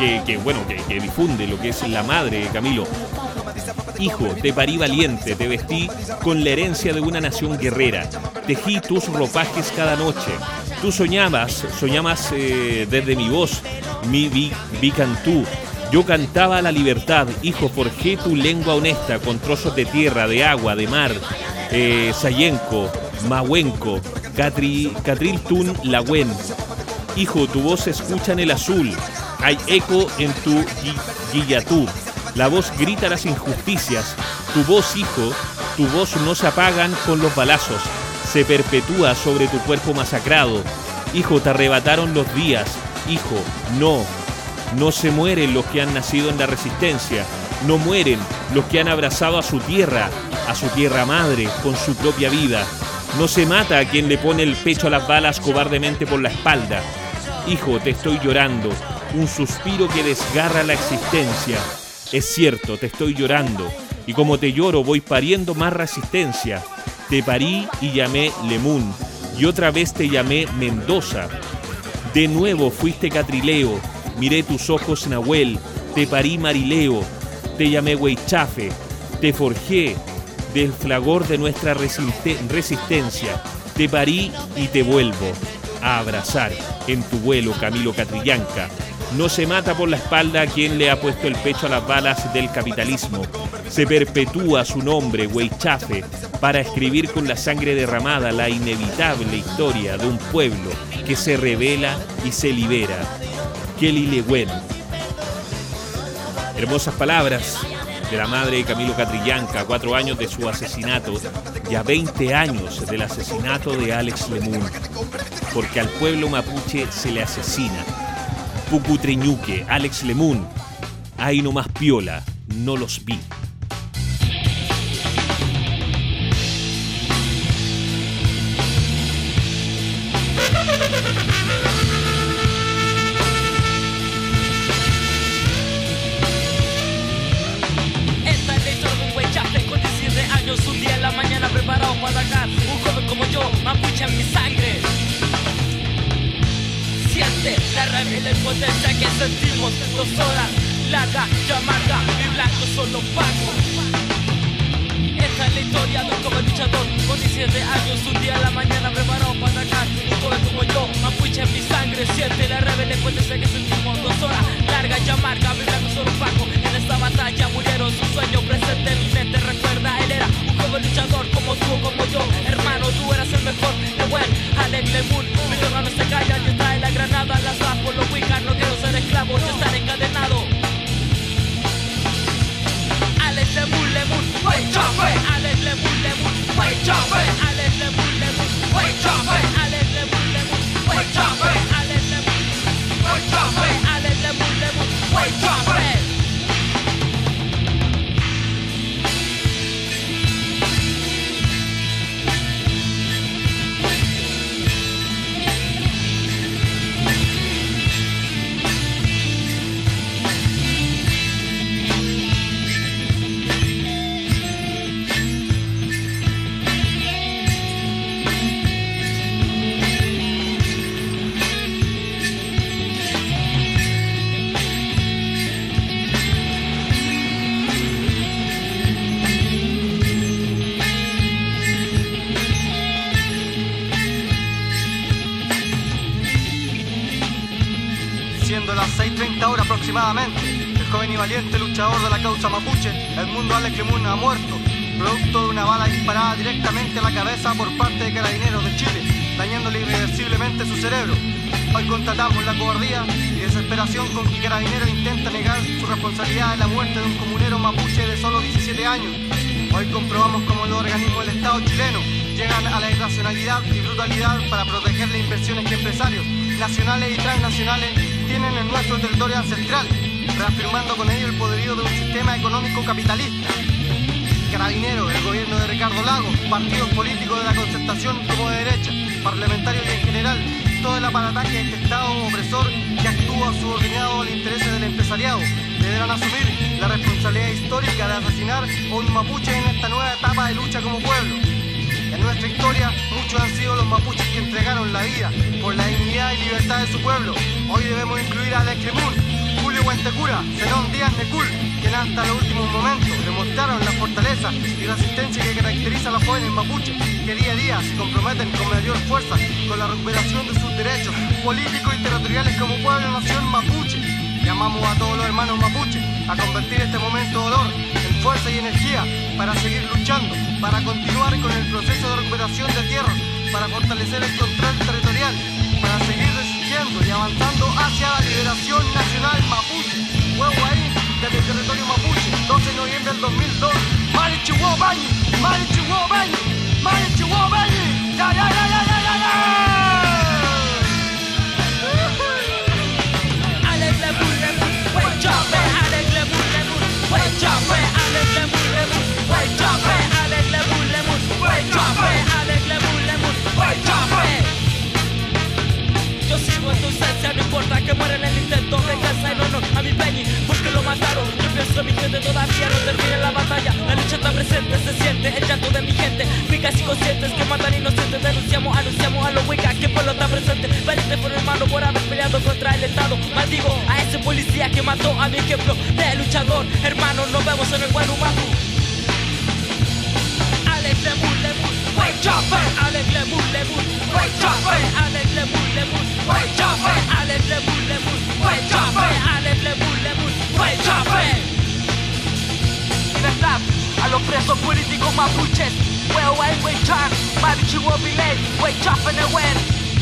que, que bueno, que, que difunde lo que es la madre, Camilo. Hijo, te parí valiente, te vestí con la herencia de una nación guerrera. Tejí tus ropajes cada noche. Tú soñabas, soñabas eh, desde mi voz, mi vi, vi cantú. Yo cantaba la libertad, hijo, forjé tu lengua honesta con trozos de tierra, de agua, de mar, eh, Sayenco, Mahuenco, Catri, Catriltún, Lagüen. Hijo, tu voz se escucha en el azul, hay eco en tu guillatú. La voz grita las injusticias. Tu voz, hijo, tu voz no se apagan con los balazos. Se perpetúa sobre tu cuerpo masacrado. Hijo, te arrebataron los días. Hijo, no. No se mueren los que han nacido en la resistencia. No mueren los que han abrazado a su tierra, a su tierra madre, con su propia vida. No se mata a quien le pone el pecho a las balas cobardemente por la espalda. Hijo, te estoy llorando. Un suspiro que desgarra la existencia. Es cierto, te estoy llorando, y como te lloro voy pariendo más resistencia. Te parí y llamé Lemun, y otra vez te llamé Mendoza. De nuevo fuiste Catrileo, miré tus ojos Nahuel, te parí Marileo, te llamé Huaychafe, te forjé del flagor de nuestra resiste- resistencia. Te parí y te vuelvo a abrazar en tu vuelo, Camilo Catrillanca. No se mata por la espalda a quien le ha puesto el pecho a las balas del capitalismo. Se perpetúa su nombre, Huaychafe, para escribir con la sangre derramada la inevitable historia de un pueblo que se rebela y se libera. Kelly Lewin. Hermosas palabras de la madre de Camilo Catrillanca, a cuatro años de su asesinato y a veinte años del asesinato de Alex Lemun. Porque al pueblo mapuche se le asesina. Pucutreñuque, Alex Lemun, ahí nomás piola, no los vi. Esta es la historia de un Huaychafe con diecisiete años, un día en la mañana preparado para atacar. Un joven como yo, mapuche en mi sangre. Siente la rabia y la impotencia que sentimos. Dos horas largas y amargas, mi blanco son los pacos. Esta es la historia de un joven luchador con diecisiete años, un día en la mañana preparado para atacar. Un joven como yo, mapuche en mi sangre. Siente la rabia y la impotencia que sentimos. Dos horas largas y amargas, mi blanco son los pacos. En esta batalla murieron sus sueños presentes en mi mente. Recuerda, él era un joven luchador como tú o como yo. Hermano, tú eras el mejor. De buen Alex Lemun, mis hermanos se callan y está en la granada. Las das por los wicas, no quiero ser esclavo, yo estar encadenado. Alex Lemun, Lemun, Huaychafe. Alex Lemun, Lemun, Huaychafe. Alex Lemun, Lemun, Huaychafe. Alex Lemun, Lemun, Huaychafe. Alex Lemun, Huaychafe. Alex Lemun, Lemun, Huaychafe. Siendo las seis treinta horas aproximadamente, el joven y valiente luchador de la causa mapuche, Edmundo Alex Lemun, ha muerto, producto de una bala disparada directamente a la cabeza por parte de Carabineros de Chile, dañándole irreversiblemente su cerebro. Hoy constatamos la cobardía y desesperación con que Carabineros intenta negar su responsabilidad en la muerte de un comunero mapuche de solo diecisiete años. Hoy comprobamos cómo los organismos del Estado chileno llegan a la irracionalidad y brutalidad para proteger las inversiones que empresarios nacionales y transnacionales tienen en nuestro territorio ancestral, reafirmando con ello el poderío de un sistema económico capitalista. Carabineros, el gobierno de Ricardo Lagos, partidos políticos de la concertación como de derecha, parlamentarios y en general, todo el aparataje de este Estado opresor que actúa subordinado a los intereses del empresariado, deberán asumir la responsabilidad histórica de asesinar a un mapuche en esta nueva etapa de lucha como pueblo. En nuestra historia, muchos han sido los mapuches que entregaron la vida por la dignidad y libertad de su pueblo. Hoy debemos incluir a Alex Lemun, Julio Huentecura, Zenón Díaz Necul, quien hasta los últimos momentos demostraron la fortaleza y resistencia que caracteriza a los jóvenes mapuches, que día a día se comprometen con mayor fuerza con la recuperación de sus derechos políticos y territoriales como pueblo-nación mapuche. Llamamos a todos los hermanos mapuches a convertir este momento de dolor en fuerza y energía para seguir luchando, para continuar con el proceso de recuperación de tierras, para fortalecer el control territorial, para seguir resistiendo y avanzando hacia la liberación nacional mapuche. Huevo ahí, desde el territorio mapuche, doce de noviembre del dos mil dos. ¡Marichi Wobañi! ¡Marichi Wobañi! ¡Marichi Wobañi! ¡Ya, ya, ya, ya, ya, ya, ya! Alex Lemun, Lemun, wait, chop it, Alex Lemun, Lemun, wait, chop it, Alex Lemun, Lemun, wait, chop it, Alex Lemun, Lemun, wait, chop it, Alex Lemun, Lemun, wait, chop it. Yo sigo en tu esencia, no importa que muera en el intento de casa en honor a mi Peñi, porque lo mataron. Yo pienso en mi gente, todavía no termina la batalla. La lucha está presente, se siente el llanto de mi gente. Vicas y conscientes que matan inocentes. Denunciamos, anunciamos a los wicas que el pueblo está presente. Valiente por hermano por haber peleado contra el Estado. Maldigo a ese policía que mató a mi ejemplo de luchador. Hermanos, nos vemos en el Guanumapu. Alex Lemun, Lemun, wait, chop it, Alex Lemun, Lemun, wait, chop it, Alex Lemun, Lemun, wait, chop it, Alex Lemun, Lemun, wait, chop it, Alex Lemun, Lemun, wait, chop it. Libertad a los presos políticos mapuches. Well, wait, wait, chop, Marichi Wobilay, wait, chop in the wind.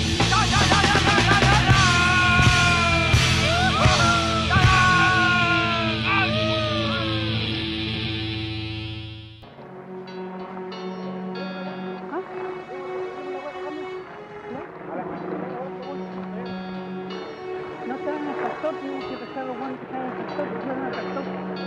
No estaban en el tractor, tuvimos que pescar los guantes que estaban en el tractor, que fueron al tractor.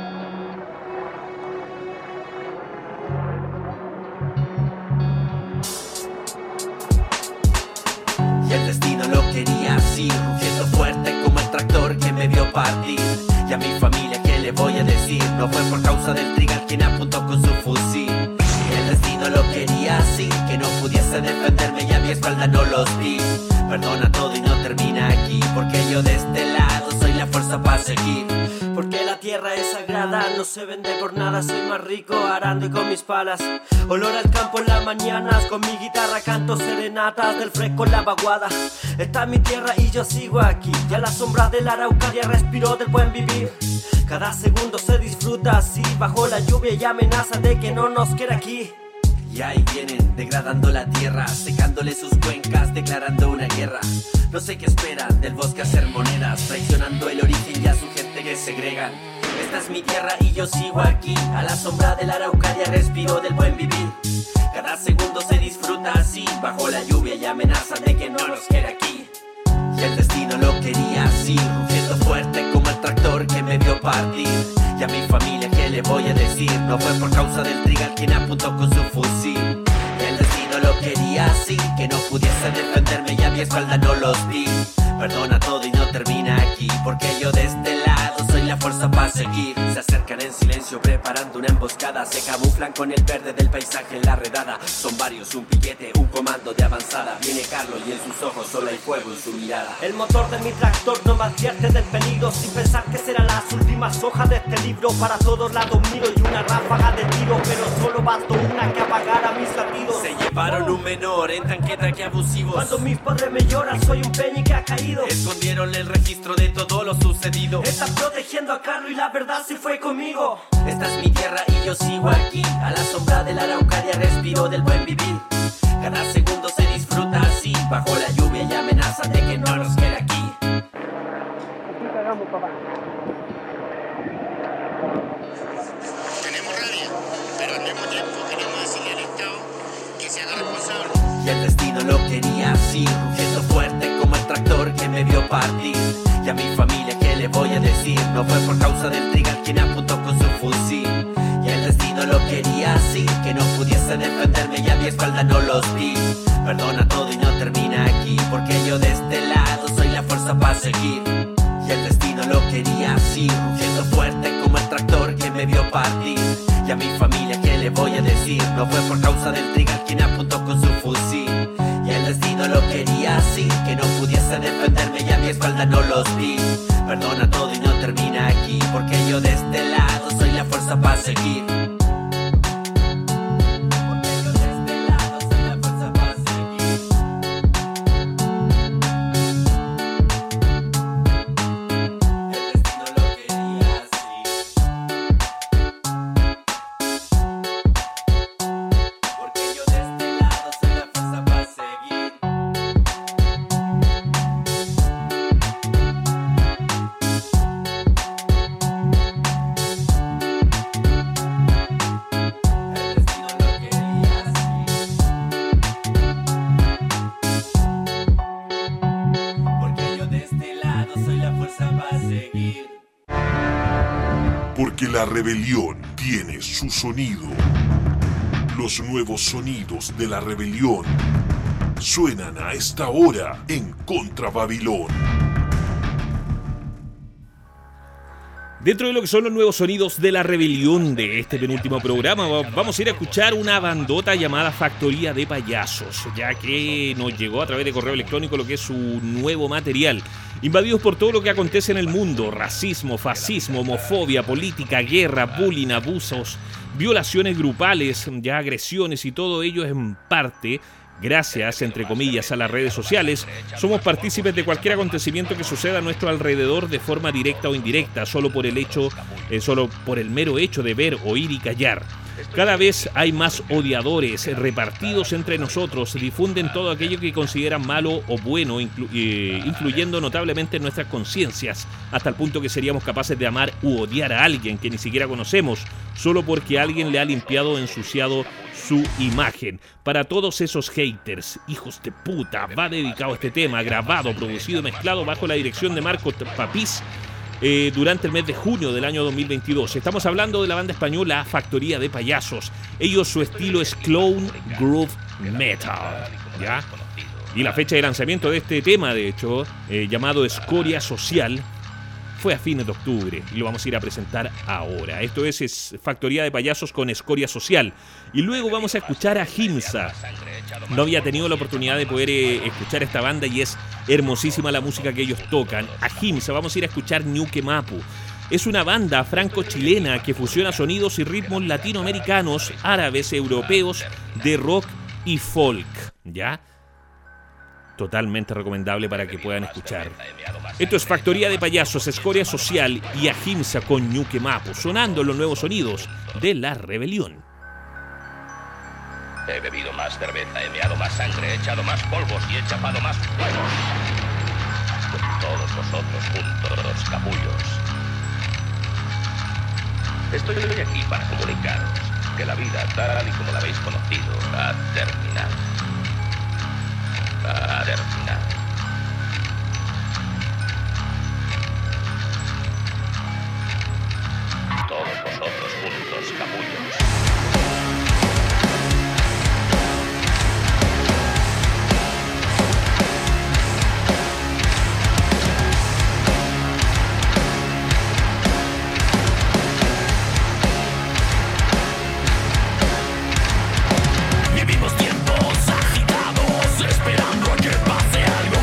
Y el destino lo quería así, rugiendo fuerte como el tractor que me vio partir. Y a mi familia, ¿qué le voy a decir? No fue por causa del trigger quien apuntó con su fusil. Y el destino lo quería así, que no pudiese defenderme y a mi espalda no los vi. Perdona todo y no termina aquí, porque yo de este lado soy la fuerza para seguir. Porque la tierra es sagrada, no se vende por nada. Soy más rico arando y con mis palas. Olor al campo en las mañanas, con mi guitarra canto serenatas del fresco en la vaguada. Esta es mi tierra y yo sigo aquí, y a la sombra de la araucaria respiro del buen vivir. Cada segundo se disfruta así, bajo la lluvia y amenaza de que no nos quiera aquí. Y ahí vienen, degradando la tierra, secándole sus cuencas, declarando una guerra. No sé qué esperan, del bosque hacer monedas, traicionando el origen y a su gente que segregan. Esta es mi tierra y yo sigo aquí, a la sombra de la araucaria respiro del buen vivir. Cada segundo se disfruta así, bajo la lluvia y amenaza de que no nos quiera aquí. Y el destino lo quería así, rugiendo fuerte como el tractor que me vio partir. Y a mi familia, ¿qué le voy a decir? No fue por causa del trigger quien apuntó con su fusil. Y el destino lo quería así, que no pudiese defenderme y a mi espalda no los vi. Perdona todo y no termina aquí, porque yo de este lado soy la fuerza para seguir. Se acercan en silencio preparando una emboscada, se camuflan con el verde del paisaje en la redada. Son varios, un piquete, un comando de avanzada. Viene Carlos y en sus ojos solo hay fuego en su mirada. El motor de mi tractor no me advierte del peligro, sin pensar que serán las últimas hojas de este libro. Para todos lados miro y una ráfaga de tiro, pero solo bastó una que apagara mis latidos. Se llevaron un menor en tanqueta que abusivos. Cuando mis padres me lloran soy un peñi que ha caído. Escondieron el registro de todo lo sucedido. Están protegiendo a Carlos y la verdad sí fue conmigo. Esta es mi tierra y yo sigo aquí, a la sombra de la araucaria respiro del buen vivir. Cada segundo se disfruta así, bajo la lluvia y amenaza de que no nos quede aquí. Aquí cagamos, papá. Tenemos rabia, pero al mismo tiempo queremos decirle al Estado que se haga responsable. Y el destino lo quería así, rugiendo fuerte como el tractor que me vio partir. Y a mi familia, ¿qué le voy a decir? No fue por causa del trigger quien apuntó con su fusil. Y el destino lo quería así, que no pudiese defenderme y a mi espalda no los vi. Perdona todo y no termina aquí, porque yo de este lado soy la fuerza para seguir. Y el destino lo quería así, rugiendo fuerte como el tractor que me vio partir. Y a mi familia, ¿qué le voy a decir? No fue por causa del trigger quien apuntó con su fusil. Y el destino lo quería así, que no pudiese defenderme y a mi espalda no los vi. perdona todo y no termina aquí, porque yo de este lado soy la fuerza para seguir. Porque la rebelión tiene su sonido. Los nuevos sonidos de la rebelión suenan a esta hora en Contra Babilón. Dentro de lo que son los nuevos sonidos de la rebelión de este penúltimo programa, vamos a ir a escuchar una bandota llamada Factoría de Payasos, ya que nos llegó a través de correo electrónico lo que es su nuevo material. Invadidos por todo lo que acontece en el mundo: racismo, fascismo, homofobia, política, guerra, bullying, abusos, violaciones grupales, ya agresiones, y todo ello en parte gracias, entre comillas, a las redes sociales. Somos partícipes de cualquier acontecimiento que suceda a nuestro alrededor de forma directa o indirecta, solo por el hecho, eh, solo por el mero hecho de ver, oír y callar. Cada vez hay más odiadores repartidos entre nosotros, difunden todo aquello que consideran malo o bueno, inclu- eh, influyendo notablemente en nuestras conciencias, hasta el punto que seríamos capaces de amar u odiar a alguien que ni siquiera conocemos, solo porque alguien le ha limpiado o ensuciado su imagen. Para todos esos haters, hijos de puta, va dedicado este tema, grabado, producido y mezclado bajo la dirección de Marco Papis, Eh, durante el mes de junio del año dos mil veintidós. Estamos hablando de la banda española Factoría de Payasos. Ellos, su estilo es Clown Groove Metal, ¿ya? Y la fecha de lanzamiento de este tema, de hecho, eh, llamado Escoria Social, fue a fines de octubre y lo vamos a ir a presentar ahora. Esto es, es Factoría de Payasos con Escoria Social. Y luego vamos a escuchar a Himsa. No había tenido la oportunidad de poder eh, escuchar esta banda y es hermosísima la música que ellos tocan. A Himsa vamos a ir a escuchar Ñuque Mapu. Es una banda franco-chilena que fusiona sonidos y ritmos latinoamericanos, árabes, europeos, de rock y folk, ¿ya? Totalmente recomendable para que puedan escuchar. Esto es Factoría de Payasos, Escoria Social y Ahimsa con Ñuque Mapu, sonando los nuevos sonidos de la rebelión. He bebido más cerveza, he meado más sangre, he echado más polvos y he chapado más fuegos. Con todos vosotros juntos, capullos. Estoy hoy aquí para comunicaros que la vida, tal y como la habéis conocido, ha terminado. Ha terminado. Todos vosotros juntos, capullos. Vivimos tiempos agitados, esperando a que pase algo.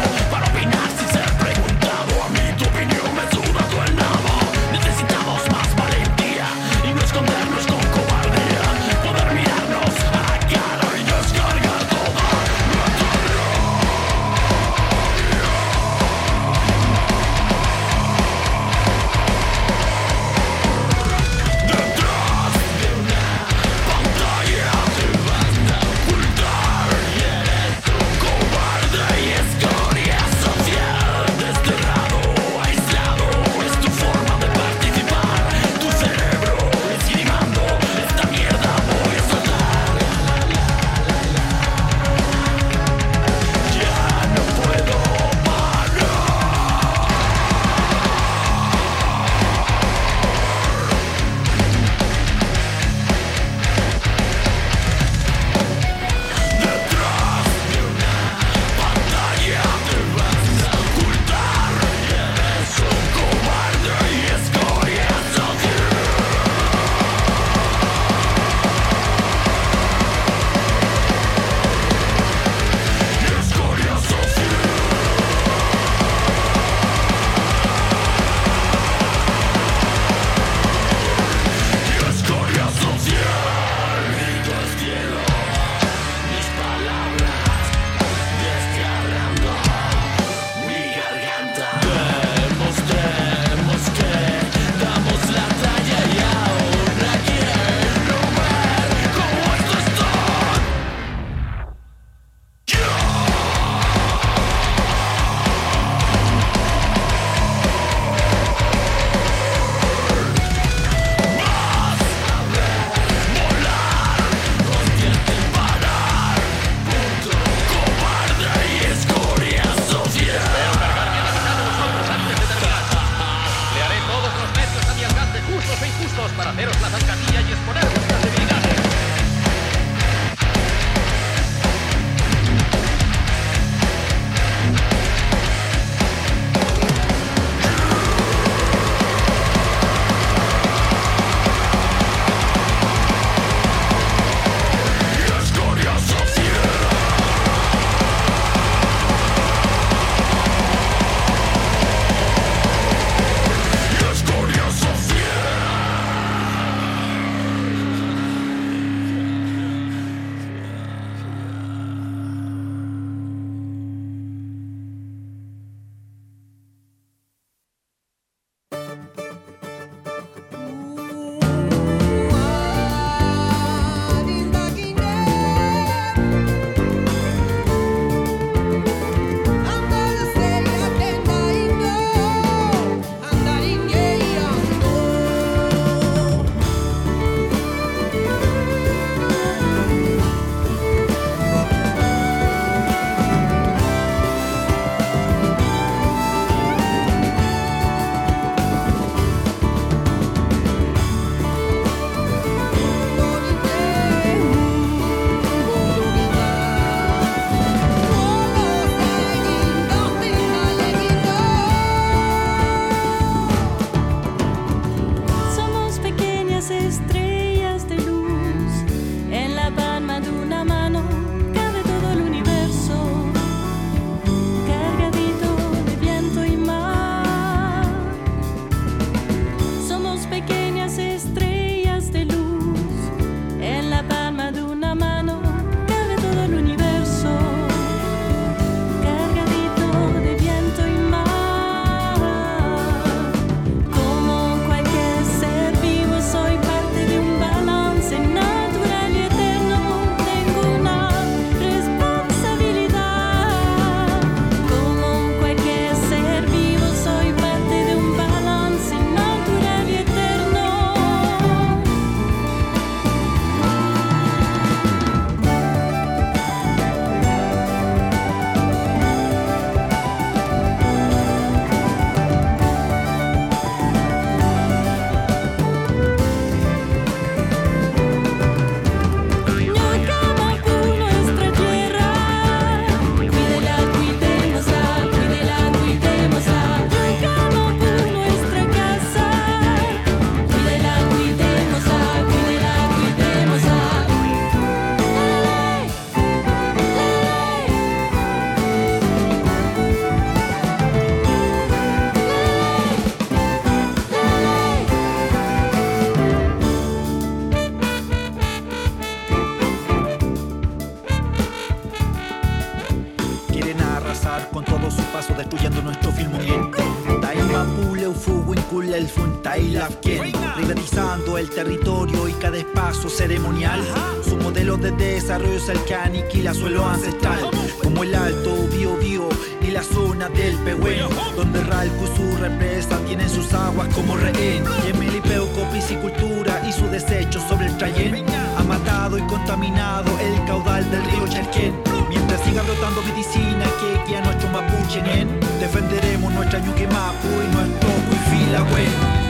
Tailafken, privatizando el territorio y cada espacio ceremonial. Su modelo de desarrollo es el que aniquila suelo ancestral, como el Alto Biobío y la zona del Pehuen, donde Ralco y su represa tienen sus aguas como rehén. Y en Melipeuco, piscicultura y su desecho sobre el Trayén ha matado y contaminado el caudal del río Chalquén. Mientras siga brotando medicina que guía a nuestro mapuche, defenderemos nuestra ñuque mapu y nuestro cuifilahuen.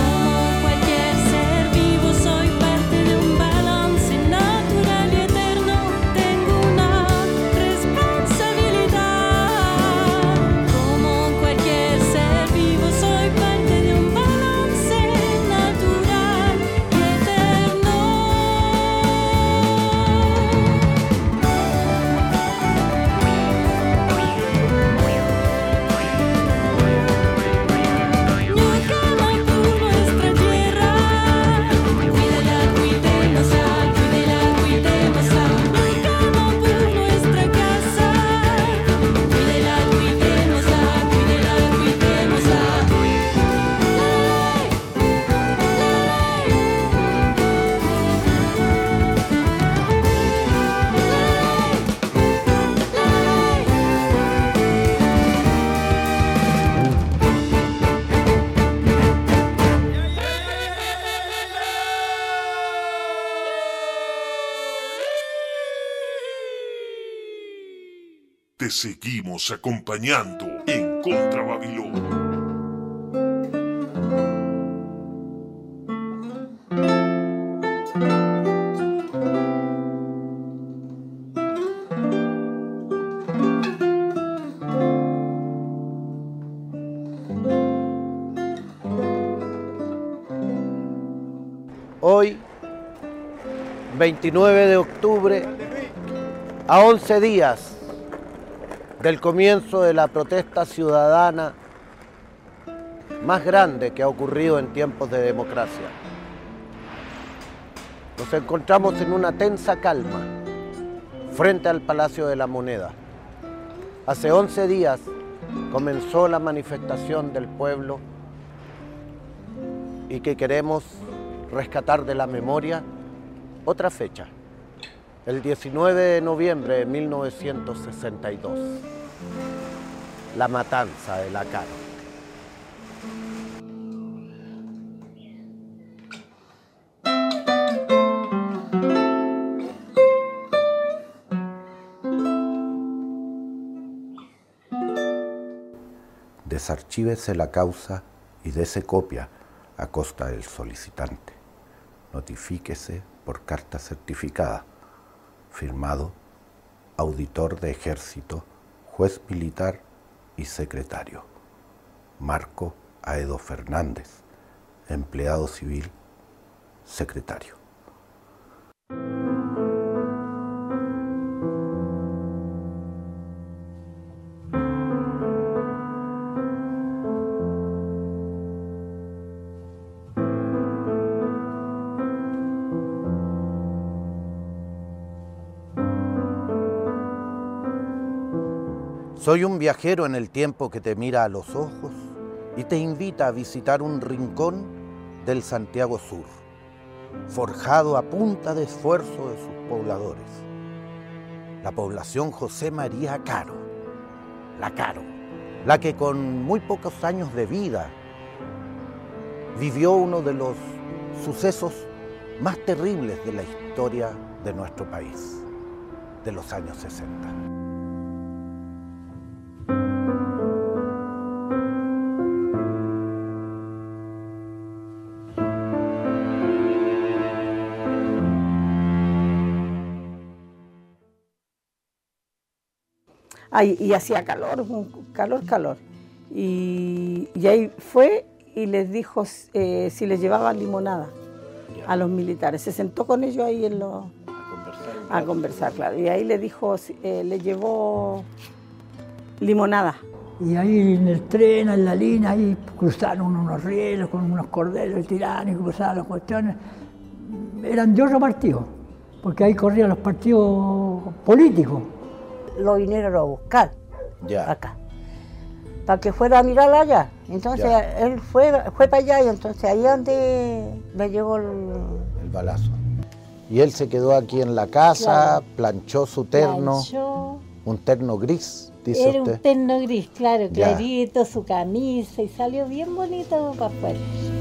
Te seguimos acompañando en Contra Babilón. Hoy, veintinueve de octubre, a once días del comienzo de la protesta ciudadana más grande que ha ocurrido en tiempos de democracia. Nos encontramos en una tensa calma frente al Palacio de la Moneda. Hace once días comenzó la manifestación del pueblo y que queremos rescatar de la memoria otra fecha. El diecinueve de noviembre de mil novecientos sesenta y dos, la matanza de La Caro. Desarchívese la causa y dese copia a costa del solicitante. Notifíquese por carta certificada. Firmado, auditor de ejército, juez militar y secretario. Marco Aedo Fernández, empleado civil, secretario. Soy un viajero en el tiempo que te mira a los ojos y te invita a visitar un rincón del Santiago Sur, forjado a punta de esfuerzo de sus pobladores. La población José María Caro, la Caro, la que con muy pocos años de vida vivió uno de los sucesos más terribles de la historia de nuestro país, de los años sesenta. Ay, y hacía calor, calor, calor. Y, y ahí fue y les dijo eh, si les llevaban limonada a los militares. Se sentó con ellos ahí en los, a conversar, a conversar, claro. Y ahí le dijo, eh, le llevó limonada. Y ahí en el tren, en la línea, ahí cruzaron unos rieles con unos corderos tiránicos, cruzaban las cuestiones. Eran de otro partido, porque ahí corrían los partidos políticos. Lo vinieron a buscar ya. acá. para que fuera a mirar allá. Entonces Ya. él fue, fue para allá y entonces ahí donde le llegó el... El balazo. Y él se quedó aquí en la casa, Claro. planchó su terno, Planchó. un terno gris, dice Era usted. un terno gris, claro, Ya. clarito, su camisa y salió bien bonito para afuera.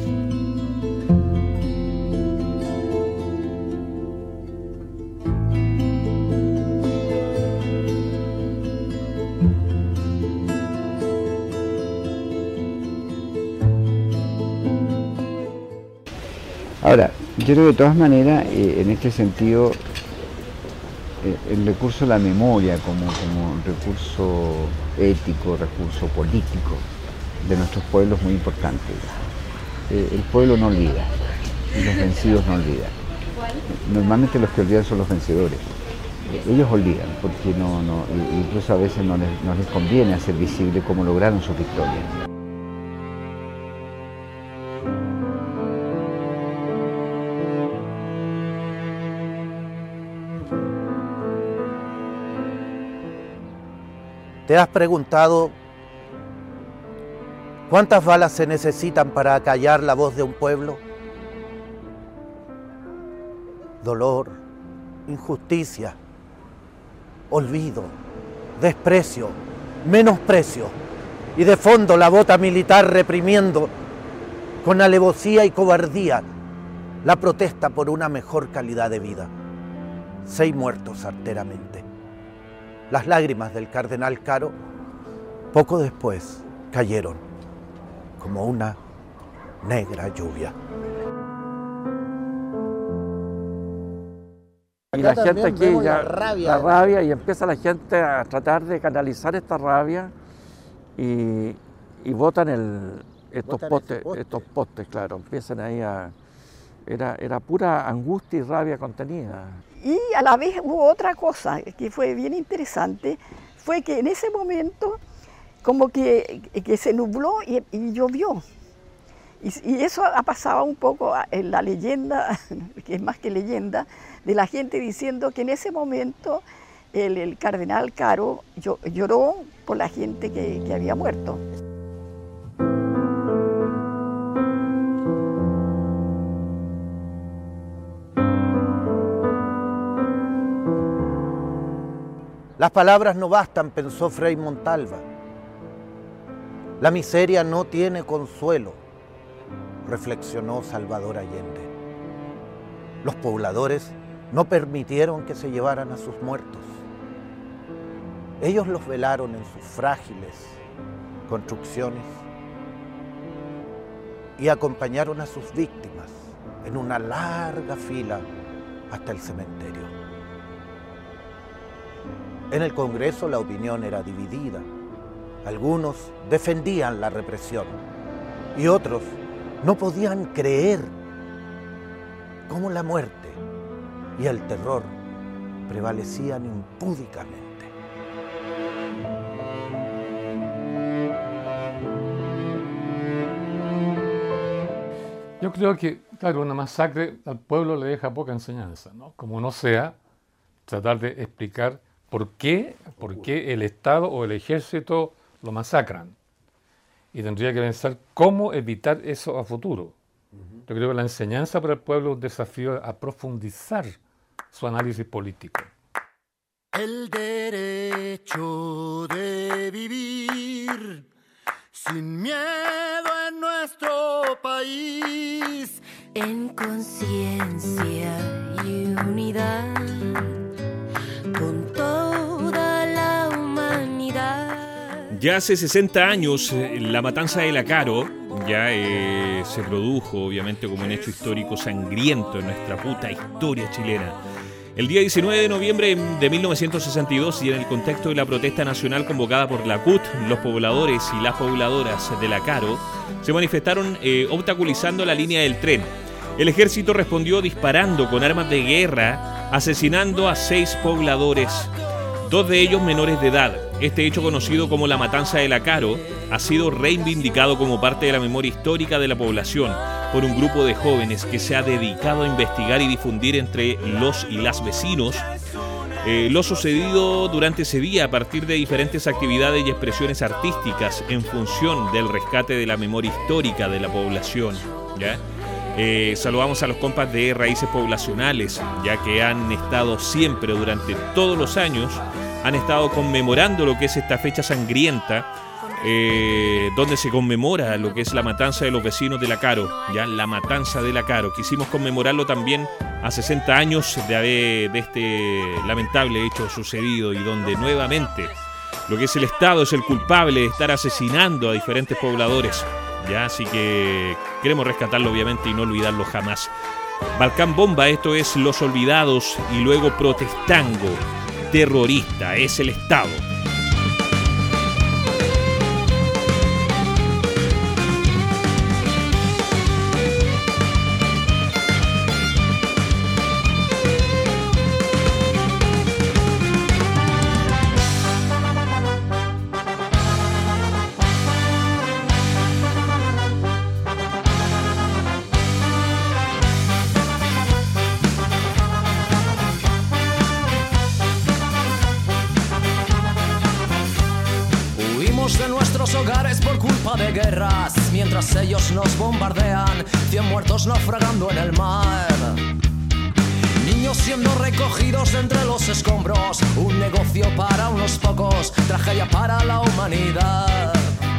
Ahora, yo creo que de todas maneras, eh, en este sentido, eh, el recurso de la memoria como, como recurso ético, recurso político de nuestros pueblos es muy importante. Eh, el pueblo no olvida, y los vencidos no olvidan. Normalmente los que olvidan son los vencedores. Eh, ellos olvidan, porque no, no, incluso a veces no les, no les conviene hacer visible cómo lograron sus victorias. ¿Te has preguntado cuántas balas se necesitan para acallar la voz de un pueblo? Dolor, injusticia, olvido, desprecio, menosprecio y de fondo la bota militar reprimiendo con alevosía y cobardía la protesta por una mejor calidad de vida. Seis muertos arteramente. Las lágrimas del cardenal Caro, poco después, cayeron como una negra lluvia. Y la Acá gente también aquí vemos ya la rabia. la rabia y empieza la gente a tratar de canalizar esta rabia y, y botan el, estos Botan postes, ese poste. estos postes, claro, empiezan ahí a era, era pura angustia y rabia contenida. Y a la vez hubo otra cosa que fue bien interesante, fue que en ese momento como que, que se nubló y, y llovió. Y, y eso ha pasado un poco en la leyenda, que es más que leyenda, de la gente diciendo que en ese momento el, el cardenal Caro lloró por la gente que, que había muerto. Las palabras no bastan, pensó Frei Montalva. La miseria no tiene consuelo, reflexionó Salvador Allende. Los pobladores no permitieron que se llevaran a sus muertos. Ellos los velaron en sus frágiles construcciones y acompañaron a sus víctimas en una larga fila hasta el cementerio. En el Congreso la opinión era dividida. Algunos defendían la represión y otros no podían creer cómo la muerte y el terror prevalecían impúdicamente. Yo creo que, claro, una masacre al pueblo le deja poca enseñanza, ¿no? Como no sea, tratar de explicar por qué, por qué el Estado o el ejército lo masacran. Y tendría que pensar cómo evitar eso a futuro. Yo creo que la enseñanza para el pueblo es un desafío a profundizar su análisis político. El derecho de vivir sin miedo en nuestro país, en conciencia y unidad con toda la humanidad. Ya hace sesenta años, eh, la matanza de la Caro ya eh, se produjo, obviamente, como un hecho histórico sangriento en nuestra puta historia chilena. El día diecinueve de noviembre de mil novecientos sesenta y dos, y en el contexto de la protesta nacional convocada por la C U T, los pobladores y las pobladoras de la Caro se manifestaron eh, obstaculizando la línea del tren. El ejército respondió disparando con armas de guerra, asesinando a seis pobladores, dos de ellos menores de edad. Este hecho, conocido como la matanza de la Caro, ha sido reivindicado como parte de la memoria histórica de la población por un grupo de jóvenes que se ha dedicado a investigar y difundir entre los y las vecinos eh, lo sucedido durante ese día a partir de diferentes actividades y expresiones artísticas en función del rescate de la memoria histórica de la población, ¿ya? Eh, saludamos a los compas de Raíces Poblacionales, ya que han estado siempre durante todos los años, han estado conmemorando lo que es esta fecha sangrienta, eh, donde se conmemora lo que es la matanza de los vecinos de La Caro, ya la matanza de La Caro. Quisimos conmemorarlo también a sesenta años de, de este lamentable hecho sucedido, y donde nuevamente lo que es el Estado es el culpable de estar asesinando a diferentes pobladores. Ya, así que queremos rescatarlo obviamente y no olvidarlo jamás. Balcán Bomba, esto es Los Olvidados, y luego Protestango, terrorista, es el Estado. De guerras, mientras ellos nos bombardean, cien muertos naufragando en el mar, niños siendo recogidos entre los escombros, un negocio para unos pocos, tragedia para la humanidad.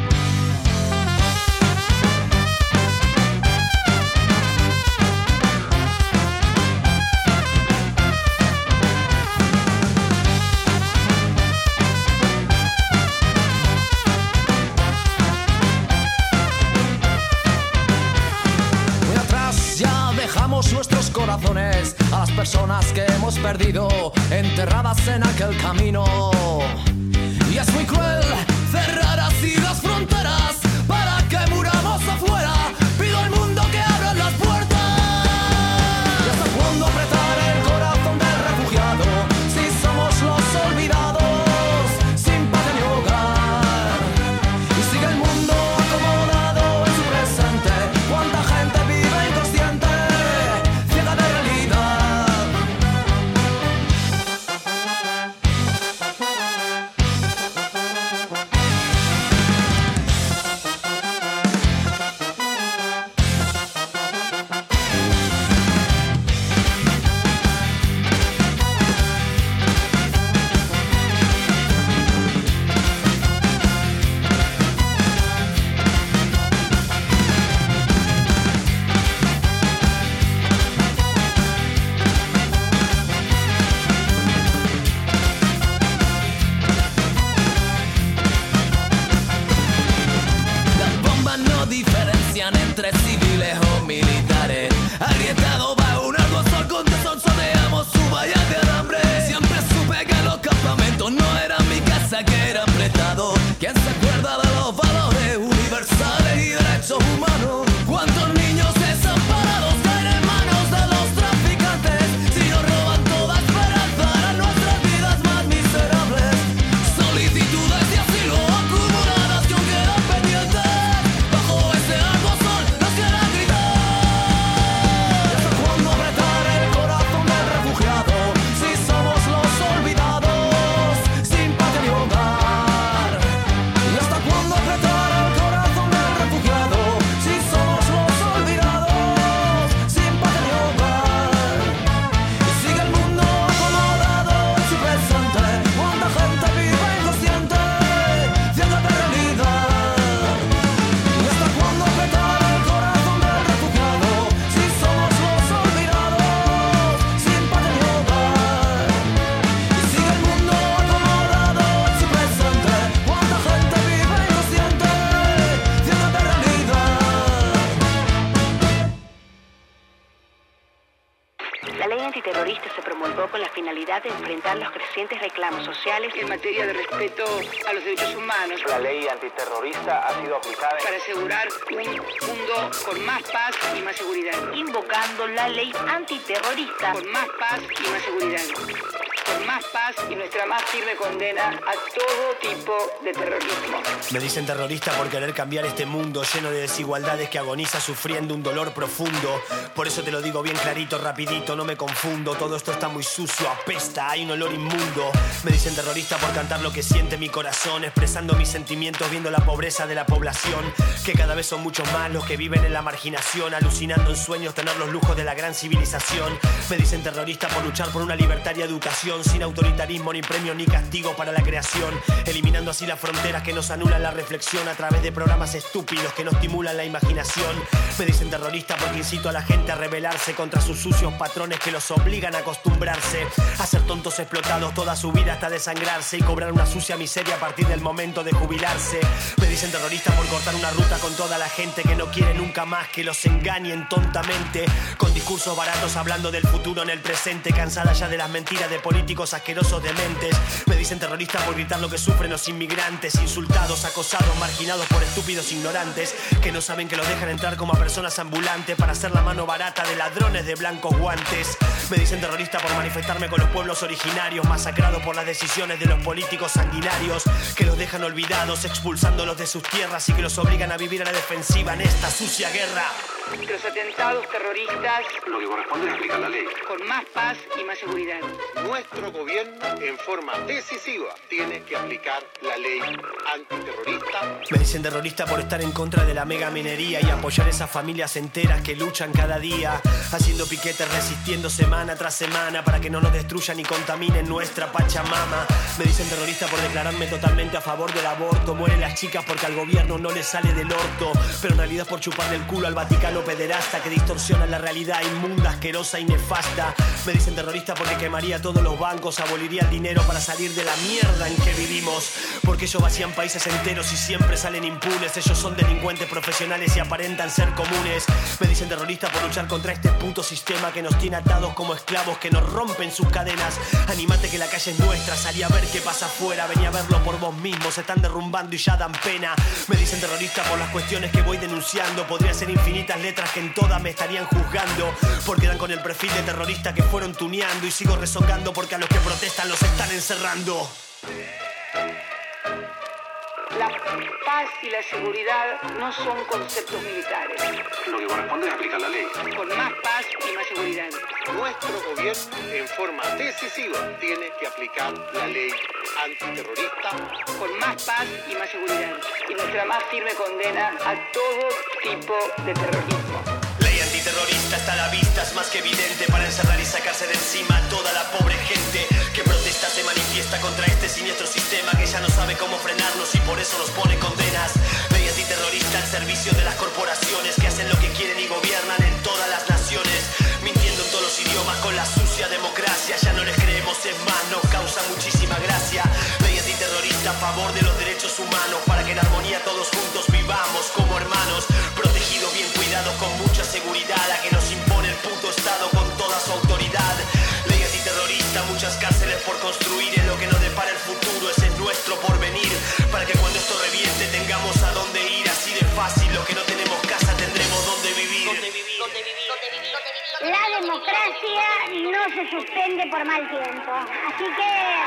Nuestros corazones a las personas que hemos perdido, enterradas en aquel camino. Y es muy cruel cerrar así las fronteras para que muramos afuera. Pido al mundo que abra las puertas. ¿Y hasta cuándo apretar el corazón del refugiado si somos los olvidados, sin patria ni hogar? Y sigue el mundo acomodado en su presente. ¿Cuánta gente vive inconsciente? De enfrentar los crecientes reclamos sociales en materia de respeto a los derechos humanos. La ley antiterrorista ha sido aplicada para asegurar un mundo con más paz y más seguridad. Invocando la ley antiterrorista con más paz y más seguridad. con más paz y nuestra más firme condena a todo tipo de terrorismo. Me dicen terrorista por querer cambiar este mundo lleno de desigualdades que agoniza sufriendo un dolor profundo. Por eso te lo digo bien clarito, rapidito, no me confundo. Todo esto está muy sucio, apesta, hay un olor inmundo. Me dicen terrorista por cantar lo que siente mi corazón, expresando mis sentimientos viendo la pobreza de la población, que cada vez son muchos más los que viven en la marginación, alucinando en sueños tener los lujos de la gran civilización. Me dicen terrorista por luchar por una libertaria educación, sin autoritarismo ni premio ni castigo para la creación, eliminando así las fronteras que nos anulan la reflexión a través de programas estúpidos que no estimulan la imaginación. Me dicen terrorista porque incito a la gente a rebelarse contra sus sucios patrones que los obligan a acostumbrarse a ser tontos explotados toda su vida hasta desangrarse y cobrar una sucia miseria a partir del momento de jubilarse. Me dicen terrorista por cortar una ruta con toda la gente que no quiere nunca más que los engañen tontamente, con discursos baratos hablando del futuro en el presente, cansada ya de las mentiras de políticos asquerosos dementes. Me dicen terrorista por gritar lo que sufren los inmigrantes, insultados, acosados, marginados por estúpidos ignorantes que no saben que los dejan entrar como a personas ambulantes para hacer la mano barata de ladrones de blancos guantes. Me dicen terrorista por manifestarme con los pueblos originarios masacrados por las decisiones de los políticos sanguinarios que los dejan olvidados, expulsándolos de sus tierras y que los obligan a vivir a la defensiva en esta sucia guerra. Los atentados terroristas, lo que corresponde es aplicar la ley, con más paz y más seguridad. Nuestro gobierno, en forma decisiva, tiene que aplicar la ley antiterrorista. Me dicen terrorista por estar en contra de la mega minería y apoyar esas familias enteras que luchan cada día, haciendo piquetes, resistiendo semana tras semana para que no nos destruyan y contaminen nuestra Pachamama. Me dicen terrorista por declararme totalmente a favor del aborto. Mueren las chicas porque al gobierno no les sale del orto, pero en realidad por chuparle el culo al Vaticano pederasta que distorsiona la realidad inmunda, asquerosa y nefasta. Me dicen terrorista porque quemaría todos los bancos, aboliría el dinero para salir de la mierda en que vivimos, porque ellos vacían países enteros y siempre salen impunes. Ellos son delincuentes profesionales y aparentan ser comunes. Me dicen terrorista por luchar contra este puto sistema que nos tiene atados como esclavos, que nos rompen sus cadenas. Animate que la calle es nuestra, salí a ver qué pasa afuera, vení a verlo por vos mismos, se están derrumbando y ya dan pena. Me dicen terrorista por las cuestiones que voy denunciando, podría ser infinitas letras que en todas me estarían juzgando, porque dan con el perfil de terrorista que fueron tuneando, y sigo rezongando porque a los que protestan los están encerrando. La paz y la seguridad no son conceptos militares. Lo que corresponde es aplicar la ley, con más paz y más seguridad. Nuestro gobierno, en forma decisiva, tiene que aplicar la ley antiterrorista, con más paz y más seguridad, y nuestra más firme condena a todo tipo de terrorismo. Ley antiterrorista está a la vista, es más que evidente, para encerrar y sacarse de encima a toda la pobre gente que protesta, se manifiesta contra este siniestro sistema que ya no sabe cómo frenarnos y por eso nos pone condenas. Ley antiterrorista al servicio de las corporaciones que hacen lo que quieren y gobiernan en todas las naciones, mintiendo en todos los idiomas con la sucia democracia. Ya no les creemos, es más, nos causa muchísima gracia. Ley antiterrorista a favor de los derechos humanos, para que en armonía todos juntos vivamos como hermanos, protegidos, bien cuidados, con mucha seguridad, a que nos impone el puto Estado con toda su autoridad. Ley antiterrorista, muchas cárceles por construir, en lo que nos depara el futuro, ese es nuestro porvenir, para que cuando esto reviente tengamos a dónde ir, así de fácil, los que no tenemos casa tendremos dónde vivir. La democracia no se suspende por mal tiempo, así que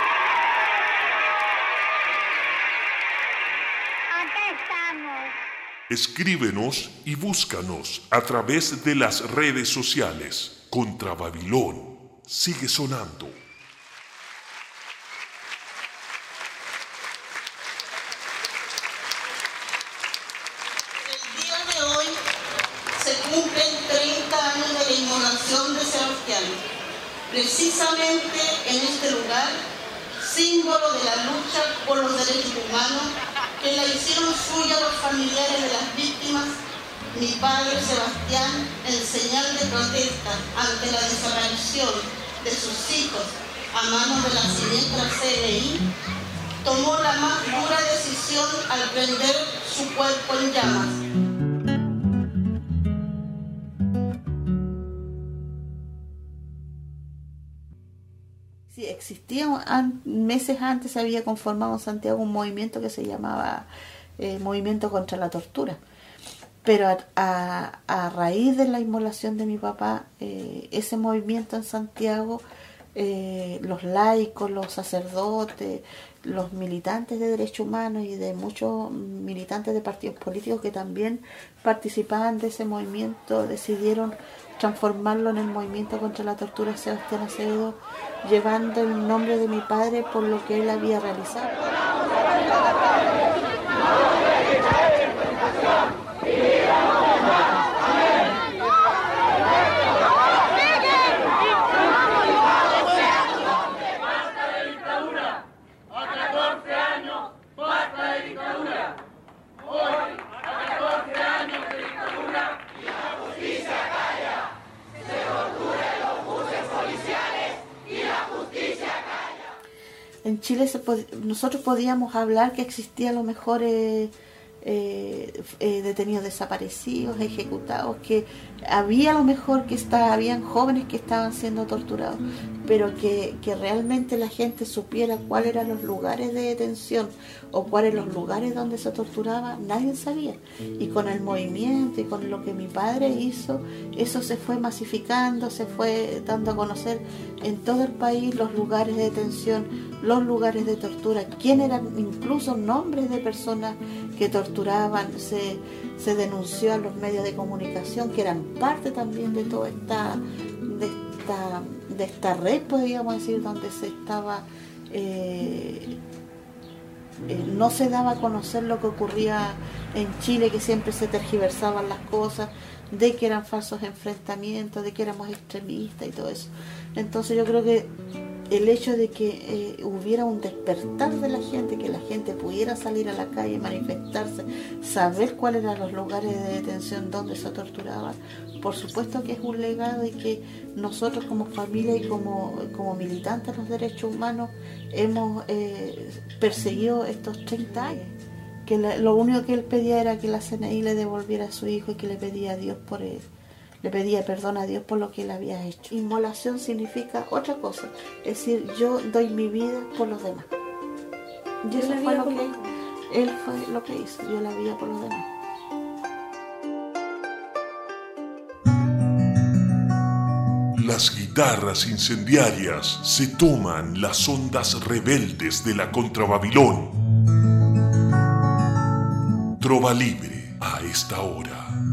acá estamos. Escríbenos y búscanos a través de las redes sociales. Contra Babilón sigue sonando. El día de hoy se cumplen treinta años de la inmolación de Sebastián, precisamente en este lugar, símbolo de la lucha por los derechos humanos, que la hicieron suya los familiares de las víctimas. Mi padre Sebastián, en señal de protesta ante la desaparición de sus hijos a manos de la siniestra C N I, tomó la más dura decisión al prender su cuerpo en llamas. Sí, existía, an, meses antes se había conformado en Santiago un movimiento que se llamaba eh, Movimiento contra la Tortura. Pero a, a, a raíz de la inmolación de mi papá, eh, ese movimiento en Santiago eh, los laicos, los sacerdotes, los militantes de derechos humanos y de muchos militantes de partidos políticos que también participaban de ese movimiento, decidieron transformarlo en el movimiento contra la tortura Sebastián Acevedo, llevando el nombre de mi padre por lo que él había realizado. En Chile se pod- nosotros podíamos hablar que existía a lo mejor eh, eh, eh, detenidos desaparecidos, ejecutados, que había a lo mejor que está, habían jóvenes que estaban siendo torturados, pero que, que realmente la gente supiera cuáles eran los lugares de detención o cuáles los lugares donde se torturaba, nadie sabía. Y con el movimiento y con lo que mi padre hizo, eso se fue masificando, se fue dando a conocer en todo el país los lugares de detención, los lugares de tortura, quién eran, incluso nombres de personas que torturaban, se, se denunció a los medios de comunicación que eran parte también de toda esta, de esta, de esta red, podríamos decir, donde se estaba, eh, eh, no se daba a conocer lo que ocurría en Chile, que siempre se tergiversaban las cosas, de que eran falsos enfrentamientos, de que éramos extremistas y todo eso. Entonces yo creo que el hecho de que eh, hubiera un despertar de la gente, que la gente pudiera salir a la calle, manifestarse, saber cuáles eran los lugares de detención donde se torturaba, por supuesto que es un legado y que nosotros como familia y como, como militantes de los derechos humanos hemos eh, perseguido estos treinta años. Que la, lo único que él pedía era que la C N I le devolviera a su hijo y que le pedía a Dios por él. Le pedía perdón a Dios por lo que él había hecho. Inmolación significa otra cosa, es decir, yo doy mi vida por los demás. Y eso fue lo que él fue lo que hizo, dio la vida por los demás. Las guitarras incendiarias se toman las ondas rebeldes de la contrababilón. Trova libre a esta hora.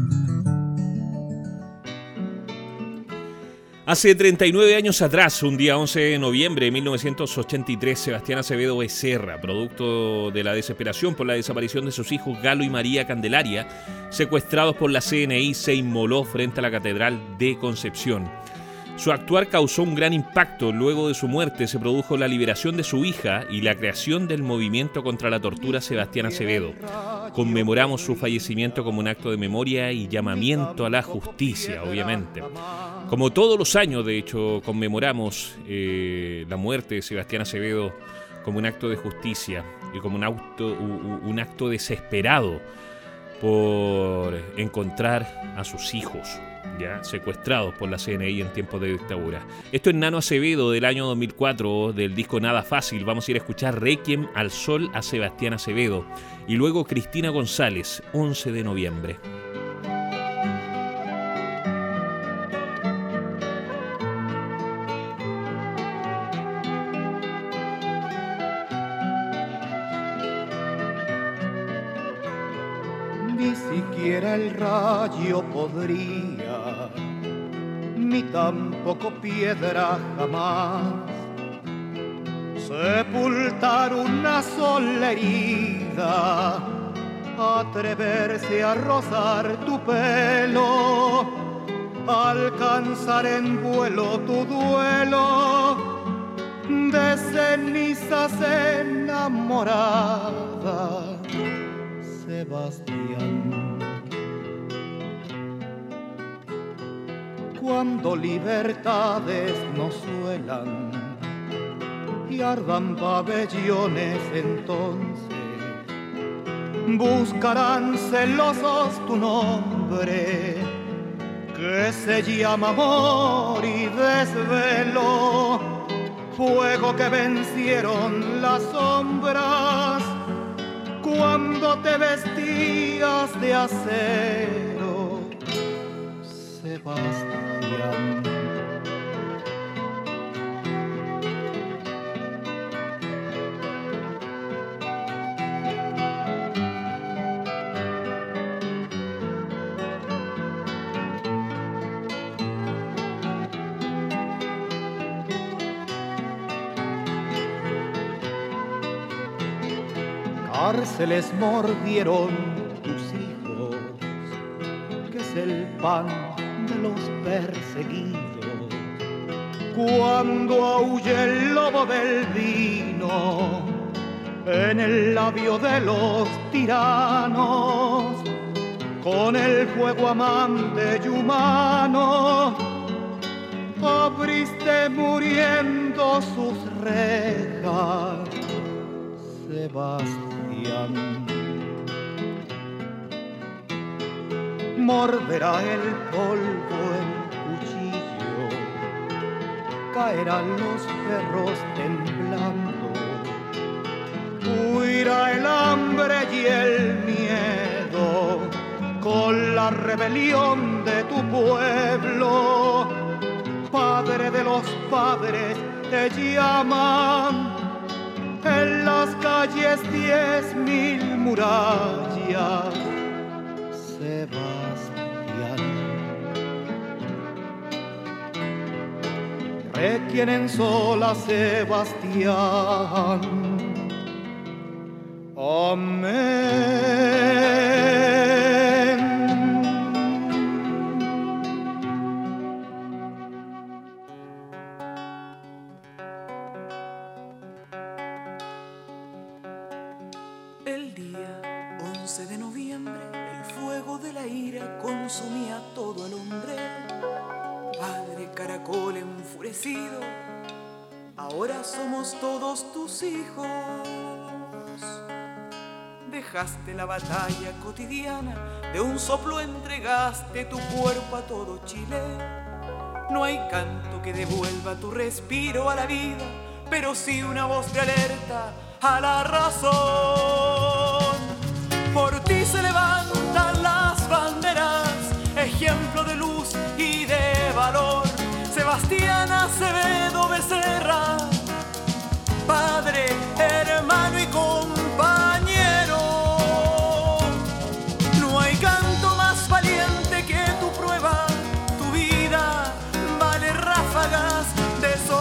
Hace treinta y nueve años atrás, un día once de noviembre de mil novecientos ochenta y tres, Sebastián Acevedo Becerra, producto de la desesperación por la desaparición de sus hijos Galo y María Candelaria, secuestrados por la C N I, se inmoló frente a la Catedral de Concepción. Su actuar causó un gran impacto. Luego de su muerte se produjo la liberación de su hija y la creación del movimiento contra la tortura Sebastián Acevedo. Conmemoramos su fallecimiento como un acto de memoria y llamamiento a la justicia, obviamente. Como todos los años, de hecho, conmemoramos eh, la muerte de Sebastián Acevedo como un acto de justicia y como un, auto, un acto desesperado por encontrar a sus hijos, ya secuestrados por la C N I en tiempos de dictadura. Esto es Nano Acevedo del año dos mil cuatro, del disco Nada Fácil. Vamos a ir a escuchar Requiem al Sol a Sebastián Acevedo y luego Cristina González, once de noviembre. Ni siquiera el rayo podría, ni tampoco piedra jamás, sepultar una sola herida, atreverse a rozar tu pelo, alcanzar en vuelo tu duelo de cenizas enamorada. Sebastián, cuando libertades nos suelan y ardan pabellones, entonces buscarán celosos tu nombre, que se llama amor y desvelo, fuego que vencieron las sombras cuando te vestías de acero, Sebastián. cárceles mordieron tus hijos, que es el pan de los perseguidos. Cuando aúlle el lobo del vino en el labio de los tiranos, con el fuego amante y humano, abriste muriendo sus rejas, Sebastián. Morderá el polvo el cuchillo, caerán los perros temblando, huirá el hambre y el miedo con la rebelión de tu pueblo. Padre de los padres te llaman, en las calles diez mil murallas, Sebastián. Requieren sola Sebastián. Amén. El día once de noviembre, el fuego de la ira consumía todo el hombre. Padre caracol enfurecido, ahora somos todos tus hijos. Dejaste la batalla cotidiana, de un soplo entregaste tu cuerpo a todo Chile. No hay canto que devuelva tu respiro a la vida, pero sí una voz de alerta a la razón. Por ti se levantan las banderas, ejemplo de luz y de valor. Sebastián Acevedo Becerra, padre, hermano y compañero. No hay canto más valiente que tu prueba, tu vida vale ráfagas de sol.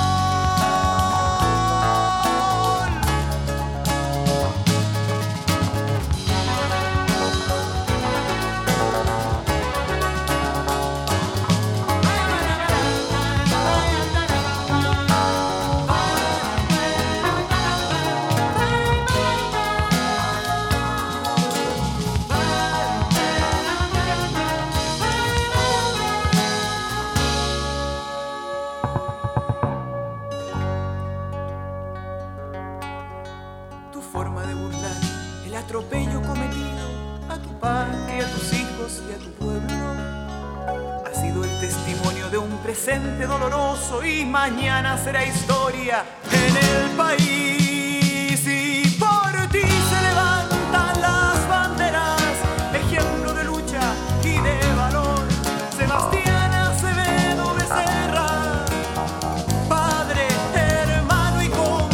Atropello cometido a tu patria, a tus hijos y a tu pueblo ha sido el testimonio de un presente doloroso y mañana será historia en el país. Y por ti se levantan las banderas, ejemplo de lucha y de valor. Sebastián Acevedo Becerra, padre, hermano y compañero.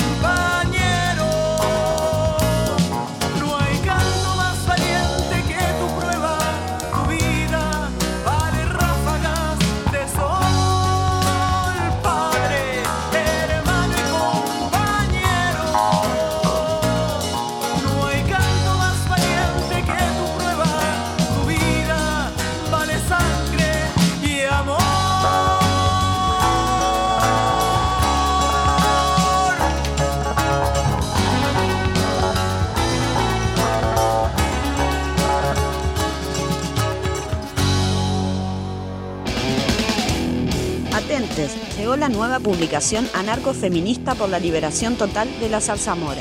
Llegó la nueva publicación Anarcofeminista por la Liberación Total de la Zarzamora.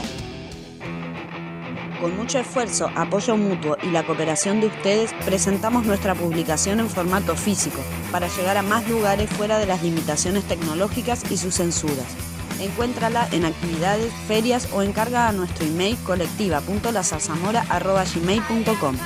Con mucho esfuerzo, apoyo mutuo y la cooperación de ustedes, presentamos nuestra publicación en formato físico para llegar a más lugares fuera de las limitaciones tecnológicas y sus censuras. Encuéntrala en actividades, ferias o encarga a nuestro email colectiva punto la zarzamora arroba gmail punto com.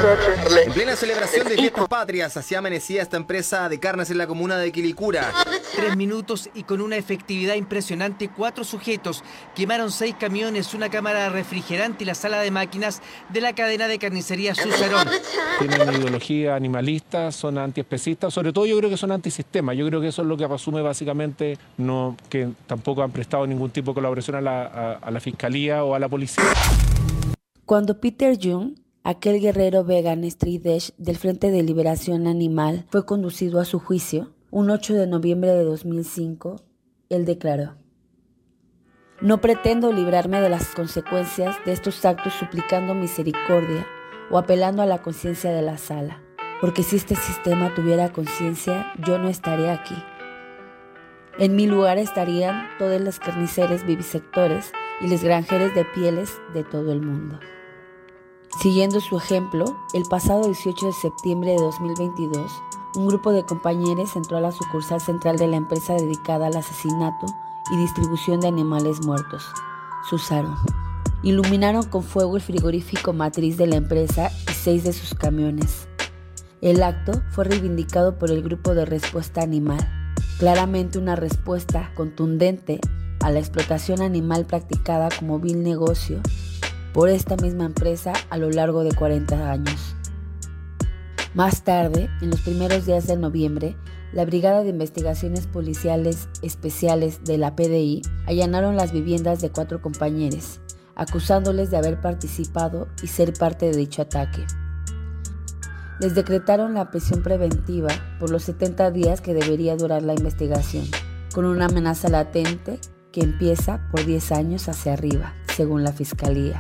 En plena celebración de fiestas patrias, así amanecía esta empresa de carnes en la comuna de Quilicura. Tres minutos y con una efectividad impresionante, cuatro sujetos quemaron seis camiones, una cámara refrigerante y la sala de máquinas de la cadena de carnicería Susarón. Tienen una ideología animalista, son antiespecistas, sobre todo yo creo que son antisistema. Yo creo que eso es lo que resume básicamente no, que tampoco han prestado ningún tipo de colaboración a la, a, a la fiscalía o a la policía. Cuando Peter Jung, aquel guerrero vegan Street Edge del Frente de Liberación Animal, fue conducido a su juicio, un ocho de noviembre de dos mil cinco, él declaró: "No pretendo librarme de las consecuencias de estos actos suplicando misericordia o apelando a la conciencia de la sala, porque si este sistema tuviera conciencia, yo no estaría aquí. En mi lugar estarían todos los carniceros vivisectores y los granjeros de pieles de todo el mundo". Siguiendo su ejemplo, el pasado dieciocho de septiembre de dos mil veintidós, un grupo de compañeros entró a la sucursal central de la empresa dedicada al asesinato y distribución de animales muertos, Susarón. Iluminaron con fuego el frigorífico matriz de la empresa y seis de sus camiones. El acto fue reivindicado por el Grupo de Respuesta Animal, claramente una respuesta contundente a la explotación animal practicada como vil negocio por esta misma empresa a lo largo de cuarenta años. Más tarde, en los primeros días de noviembre, la Brigada de Investigaciones Policiales Especiales de la P D I allanaron las viviendas de cuatro compañeros, acusándoles de haber participado y ser parte de dicho ataque. Les decretaron la prisión preventiva por los setenta días que debería durar la investigación, con una amenaza latente que empieza por diez años hacia arriba, según la Fiscalía.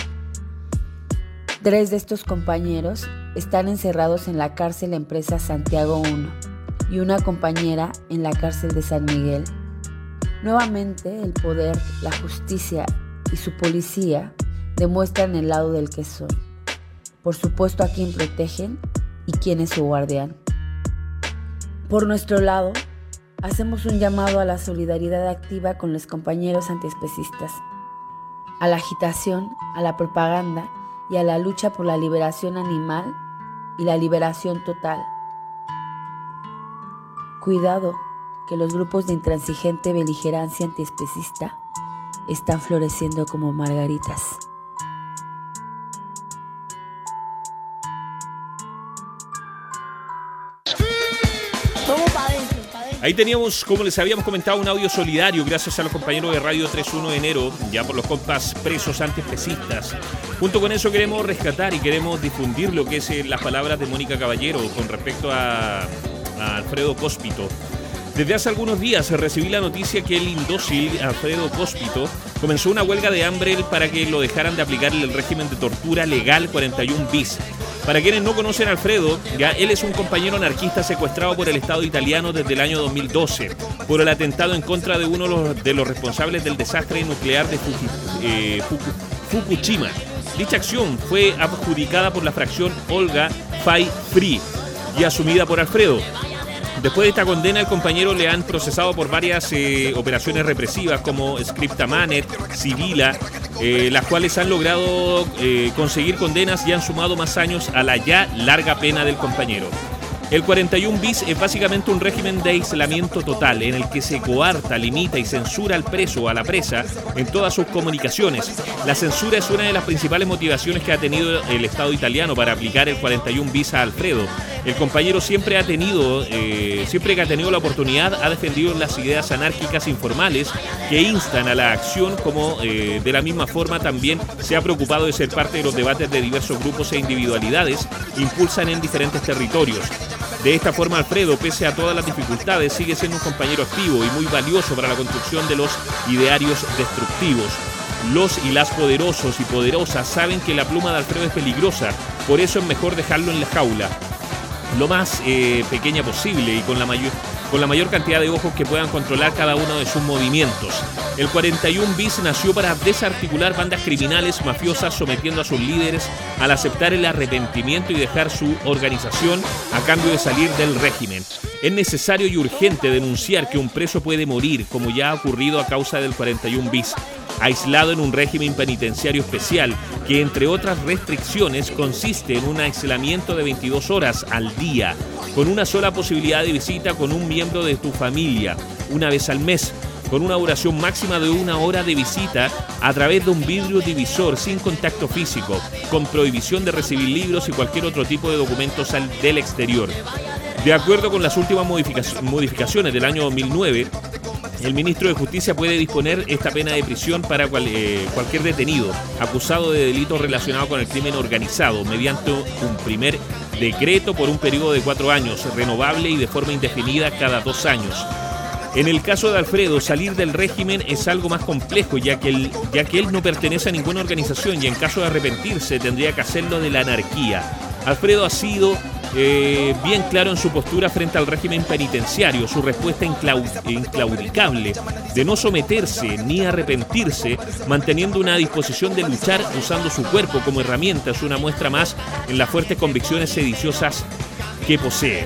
Tres de estos compañeros están encerrados en la cárcel Empresa Santiago uno y una compañera en la cárcel de San Miguel. Nuevamente, el poder, la justicia y su policía demuestran el lado del que son. Por supuesto, a quien protegen y quién es su guardián. Por nuestro lado, hacemos un llamado a la solidaridad activa con los compañeros antiespecistas, a la agitación, a la propaganda y a la lucha por la liberación animal y la liberación total. Cuidado, que los grupos de intransigente beligerancia antiespecista están floreciendo como margaritas. Ahí teníamos, como les habíamos comentado, un audio solidario gracias a los compañeros de Radio tres uno de enero, ya por los compas presos antiespecistas. Junto con eso queremos rescatar y queremos difundir lo que es eh, las palabras de Mónica Caballero con respecto a, a Alfredo Cospito. Desde hace algunos días recibí la noticia que el indócil Alfredo Cospito comenzó una huelga de hambre para que lo dejaran de aplicar el régimen de tortura legal cuarenta y uno bis. Para quienes no conocen a Alfredo, ya él es un compañero anarquista secuestrado por el Estado italiano desde el año dos mil doce por el atentado en contra de uno de los, de los responsables del desastre nuclear de Fuku, eh, Fuku, Fukushima. Dicha acción fue adjudicada por la fracción Olga Fay Free y asumida por Alfredo. Después de esta condena, el compañero le han procesado por varias eh, operaciones represivas como Scriptamanet, Sibila, eh, las cuales han logrado eh, conseguir condenas y han sumado más años a la ya larga pena del compañero. El cuarenta y uno bis es básicamente un régimen de aislamiento total en el que se coarta, limita y censura al preso o a la presa en todas sus comunicaciones. La censura es una de las principales motivaciones que ha tenido el Estado italiano para aplicar el cuarenta y uno bis a Alfredo. El compañero siempre ha tenido, eh, siempre que ha tenido la oportunidad, ha defendido las ideas anárquicas informales que instan a la acción, como eh, de la misma forma también se ha preocupado de ser parte de los debates de diversos grupos e individualidades que impulsan en diferentes territorios. De esta forma, Alfredo, pese a todas las dificultades, sigue siendo un compañero activo y muy valioso para la construcción de los idearios destructivos. Los y las poderosos y poderosas saben que la pluma de Alfredo es peligrosa, por eso es mejor dejarlo en la jaula, lo más eh, pequeña posible y con la mayor con la mayor cantidad de ojos que puedan controlar cada uno de sus movimientos. El cuarenta y uno bis nació para desarticular bandas criminales mafiosas, sometiendo a sus líderes al aceptar el arrepentimiento y dejar su organización a cambio de salir del régimen. Es necesario y urgente denunciar que un preso puede morir, como ya ha ocurrido a causa del cuarenta y uno bis, aislado en un régimen penitenciario especial, que entre otras restricciones consiste en un aislamiento de veintidós horas al día, con una sola posibilidad de visita con un miembro de tu familia, una vez al mes, con una duración máxima de una hora de visita a través de un vidrio divisor sin contacto físico, con prohibición de recibir libros y cualquier otro tipo de documentos al, del exterior. De acuerdo con las últimas modificac- modificaciones del año dos mil nueve, el ministro de Justicia puede disponer esta pena de prisión para cual, eh, cualquier detenido acusado de delitos relacionados con el crimen organizado mediante un primer decreto por un periodo de cuatro años, renovable y de forma indefinida cada dos años. En el caso de Alfredo, salir del régimen es algo más complejo, ya que, él, ya que él no pertenece a ninguna organización y en caso de arrepentirse tendría que hacerlo de la anarquía. Alfredo ha sido eh, bien claro en su postura frente al régimen penitenciario, su respuesta inclau- inclaudicable de no someterse ni arrepentirse, manteniendo una disposición de luchar usando su cuerpo como herramienta, es una muestra más en las fuertes convicciones sediciosas que posee.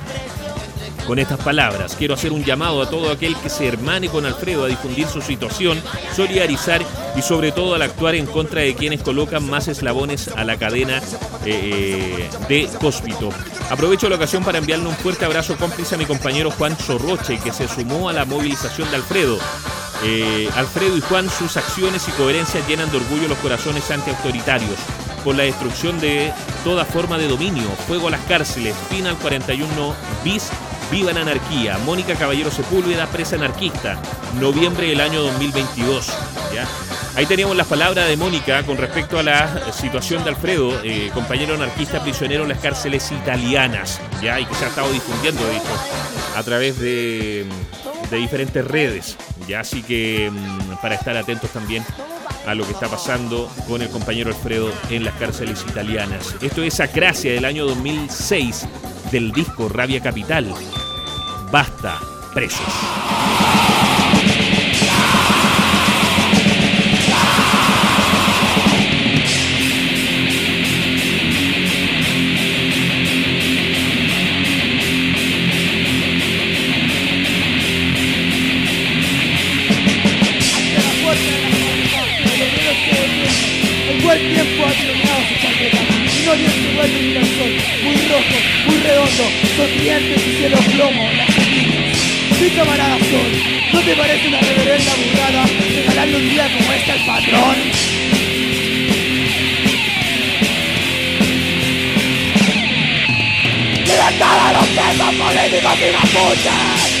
Con estas palabras, quiero hacer un llamado a todo aquel que se hermane con Alfredo a difundir su situación, solidarizar y sobre todo al actuar en contra de quienes colocan más eslabones a la cadena eh, de Cóspito. Aprovecho la ocasión para enviarle un fuerte abrazo cómplice a mi compañero Juan Sorroche, que se sumó a la movilización de Alfredo. Eh, Alfredo y Juan, sus acciones y coherencias llenan de orgullo los corazones antiautoritarios. Por la destrucción de toda forma de dominio, fuego a las cárceles, fin al cuarenta y uno bis, viva la anarquía. Mónica Caballero Sepúlveda, presa anarquista, noviembre del año dos mil veintidós. ¿Ya? Ahí teníamos las palabras de Mónica con respecto a la situación de Alfredo, eh, compañero anarquista prisionero en las cárceles italianas, ¿ya? Y que se ha estado difundiendo, de hecho, a través de, de diferentes redes. ¿Ya? Así que para estar atentos también a lo que está pasando con el compañero Alfredo en las cárceles italianas. Esto es Acracia del año dos mil seis, del disco Rabia Capital. Basta, presos. El buen tiempo ha terminado su chaqueta y no viene su vuelta ni el sol, muy rojo, muy redondo, sonrientes y cielos plomos, las semillas. Sí, camarada Sol, ¿no te parece una reverenda burrada regalarle un día como este al patrón? ¡Libertad a los presos políticos y mapuches!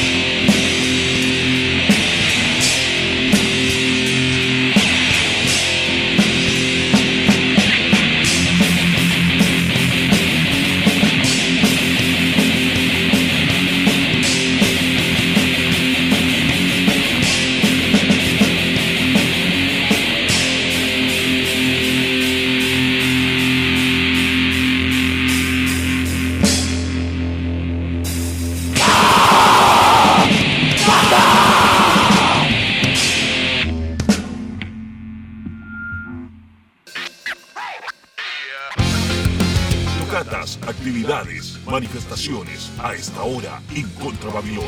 Actividades, manifestaciones a esta hora en Contra Babilón.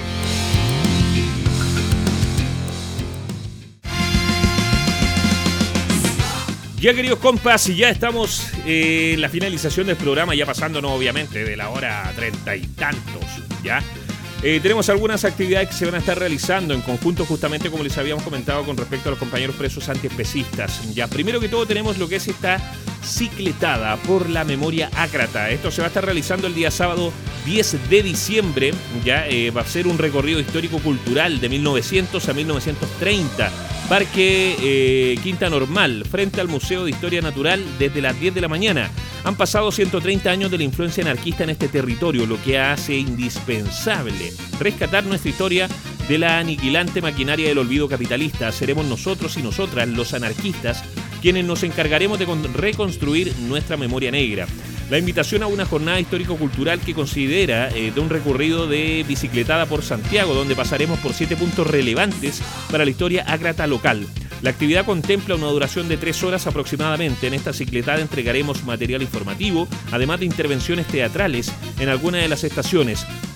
Ya, queridos compas, y ya estamos eh, en la finalización del programa, ya pasándonos obviamente de la hora treinta y tantos, ¿ya? Eh, tenemos algunas actividades que se van a estar realizando en conjunto, justamente como les habíamos comentado con respecto a los compañeros presos antiespecistas. Ya, primero que todo tenemos lo que es esta cicletada por la memoria ácrata. Esto se va a estar realizando el día sábado diez de diciembre. Ya eh, va a ser un recorrido histórico-cultural de mil novecientos a mil novecientos treinta. Parque eh, Quinta Normal, frente al Museo de Historia Natural, desde las diez de la mañana. Han pasado ciento treinta años de la influencia anarquista en este territorio, lo que hace indispensable rescatar nuestra historia de la aniquilante maquinaria del olvido capitalista. Seremos nosotros y nosotras, los anarquistas, quienes nos encargaremos de reconstruir nuestra memoria negra. La invitación a una jornada histórico-cultural que considera eh, de un recorrido de bicicletada por Santiago, donde pasaremos por siete puntos relevantes para la historia ácrata local. La actividad contempla una duración de tres horas aproximadamente. En esta cicletada entregaremos material informativo, además de intervenciones teatrales en algunas de las estaciones.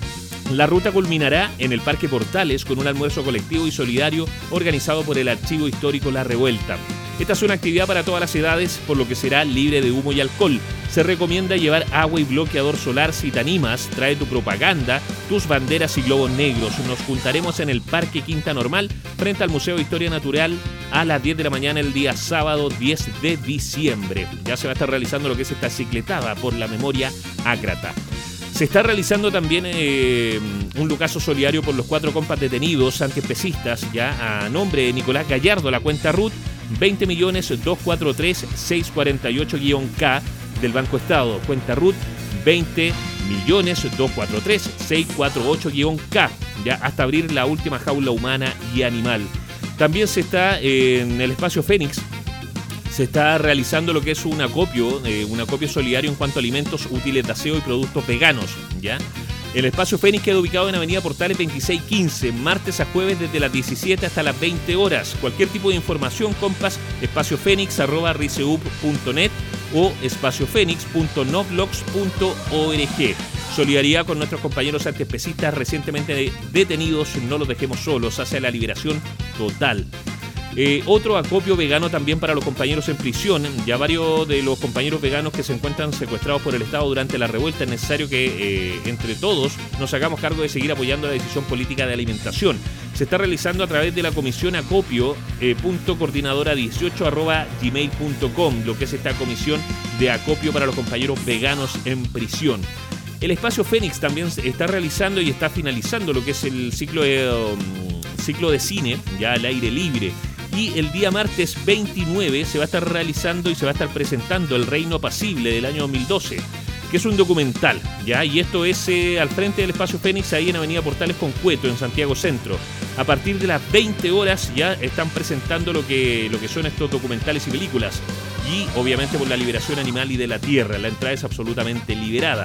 La ruta culminará en el Parque Portales con un almuerzo colectivo y solidario organizado por el Archivo Histórico La Revuelta. Esta es una actividad para todas las edades, por lo que será libre de humo y alcohol. Se recomienda llevar agua y bloqueador solar si te animas. Trae tu propaganda, tus banderas y globos negros. Nos juntaremos en el Parque Quinta Normal, frente al Museo de Historia Natural, a las diez de la mañana el día sábado diez de diciembre. Ya se va a estar realizando lo que es esta cicletada por la memoria ácrata. Se está realizando también eh, un lucaso solidario por los cuatro compas detenidos antiespecistas, ya a nombre de Nicolás Gallardo, la cuenta R U T veinte millones doscientos cuarenta y tres mil seiscientos cuarenta y ocho K del Banco Estado. Cuenta R U T veinte millones doscientos cuarenta y tres mil seiscientos cuarenta y ocho K, ya hasta abrir la última jaula humana y animal. También se está eh, en el espacio Fénix. Se está realizando lo que es un acopio, eh, un acopio solidario en cuanto a alimentos, útiles de aseo y productos veganos, ¿ya? El espacio Fénix queda ubicado en Avenida Portales veintiséis quince, martes a jueves desde las diecisiete hasta las veinte horas. Cualquier tipo de información, compas, espaciofénix arroba riseup punto net o espaciofénix punto noblogs punto org. Solidaridad con nuestros compañeros antiespecistas recientemente detenidos, no los dejemos solos, hacia la liberación total. Eh, otro acopio vegano también para los compañeros en prisión. Ya varios de los compañeros veganos que se encuentran secuestrados por el Estado durante la revuelta, es necesario que eh, entre todos nos hagamos cargo de seguir apoyando la decisión política de alimentación. Se está realizando a través de la comisión acopio eh, punto coordinadora dieciocho arroba gmail punto com, lo que es esta comisión de acopio para los compañeros veganos en prisión. El espacio Fénix también está realizando y está finalizando lo que es el ciclo de, um, ciclo de cine, ya al aire libre. Y el día martes veintinueve se va a estar realizando y se va a estar presentando El Reino Apacible del año dos mil doce, que es un documental, ¿ya? Y esto es eh, al frente del espacio Fénix, ahí en Avenida Portales con Cueto, en Santiago Centro. A partir de las veinte horas ya están presentando lo que, lo que son estos documentales y películas. Y obviamente por la liberación animal y de la tierra, la entrada es absolutamente liberada.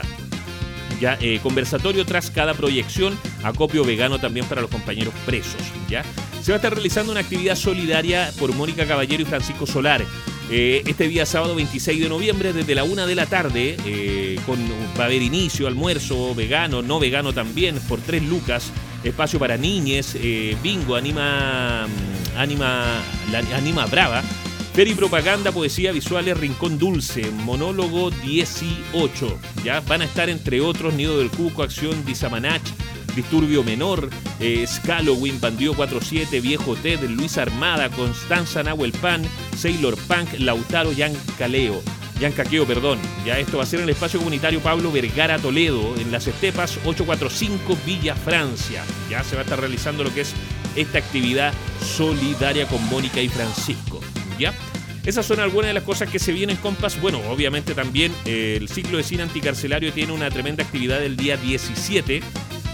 Ya, eh, conversatorio tras cada proyección, acopio vegano también para los compañeros presos, ¿ya? Se va a estar realizando una actividad solidaria por Mónica Caballero y Francisco Solar. Eh, este día sábado veintiséis de noviembre desde la una de la tarde, eh, con, va a haber inicio, almuerzo vegano, no vegano también, por tres lucas, espacio para niñes, eh, bingo, anima, anima, la, anima brava, feria y propaganda, poesía, visuales, rincón dulce, monólogo dieciocho. Ya van a estar entre otros Nido del Cuco, Acción Disamanach, Disturbio Menor, eh, Scalloween, Bandido cuarenta y siete, Viejo Ted, Luis Armada, Constanza Nahuel Pan, Sailor Punk, Lautaro Yancaleo, Yancaqueo, perdón. Ya esto va a ser en el espacio comunitario Pablo Vergara Toledo, en Las Estepas ochocientos cuarenta y cinco, Villa Francia. Ya se va a estar realizando lo que es esta actividad solidaria con Mónica y Francisco. ¿Ya? Esas son algunas de las cosas que se vienen, compas. Bueno, obviamente también eh, el ciclo de cine anticarcelario tiene una tremenda actividad el día diecisiete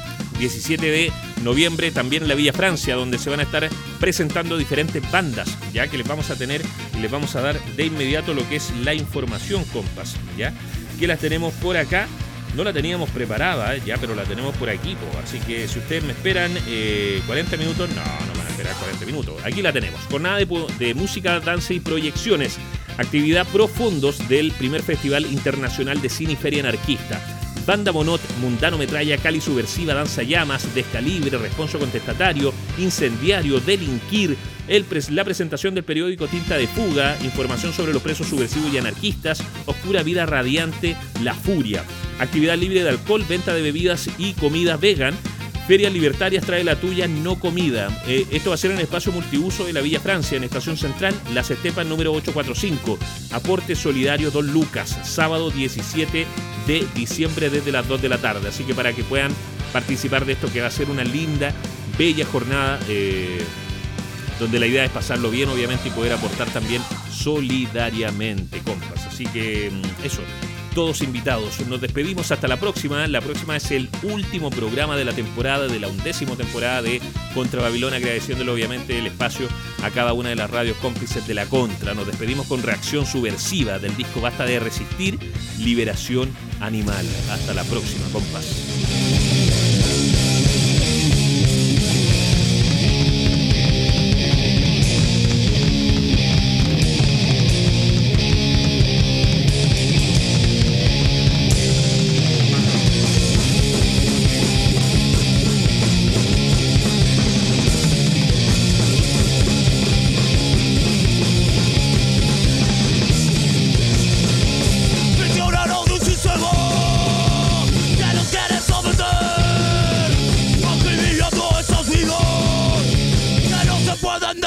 de noviembre, también en la Villa Francia, donde se van a estar presentando diferentes bandas, ya que les vamos a tener y les vamos a dar de inmediato lo que es la información, compas, ya que las tenemos por acá. No la teníamos preparada, ya, pero la tenemos por aquí, po. Así que si ustedes me esperan eh, cuarenta minutos, no, no van a esperar cuarenta minutos. Aquí la tenemos. Jornada de, de música, danza y proyecciones. Actividad profundos del primer Festival Internacional de Cine y Feria Anarquista. Banda Monot, Mundano Metralla, Cali Subversiva, Danza Llamas, Descalibre, Responso Contestatario, Incendiario, Delinquir, el pres la presentación del periódico Tinta de Fuga, información sobre los presos subversivos y anarquistas, Oscura Vida Radiante, La Furia. Actividad libre de alcohol, venta de bebidas y comida vegan. Ferias Libertarias, trae la tuya, no comida. Eh, esto va a ser en el espacio multiuso de la Villa Francia, en Estación Central, Las Estepas número ochocientos cuarenta y cinco. Aporte solidario Don Lucas, sábado diecisiete de diciembre desde las dos de la tarde. Así que para que puedan participar de esto, que va a ser una linda, bella jornada, eh, donde la idea es pasarlo bien, obviamente, y poder aportar también solidariamente, compas. Así que eso. Todos invitados. Nos despedimos hasta la próxima. La próxima es el último programa de la temporada, de la undécima temporada de Contra Babilón, agradeciéndole obviamente el espacio a cada una de las radios cómplices de la Contra. Nos despedimos con Reacción Subversiva del disco Basta de Resistir, Liberación Animal. Hasta la próxima, compas.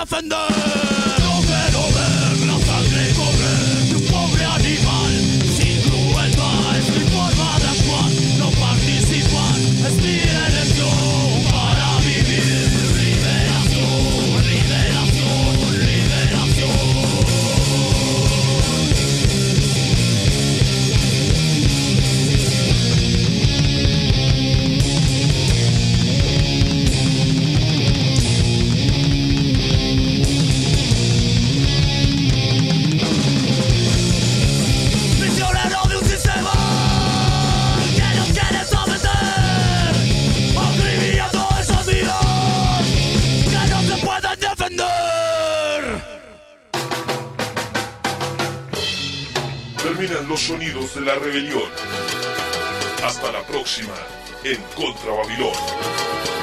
defender. No quiero ver la sangre correr de un pobre animal. Sin crueldad es mi forma de actuar. No participar es mi elección para vivir. Liberación, liberación, liberación. Prisionero de un sistema que nos quiere someter, acribillando esas vidas que no se pueden defender. Terminan los sonidos de la rebelión. Hasta la próxima en Contra Babilón.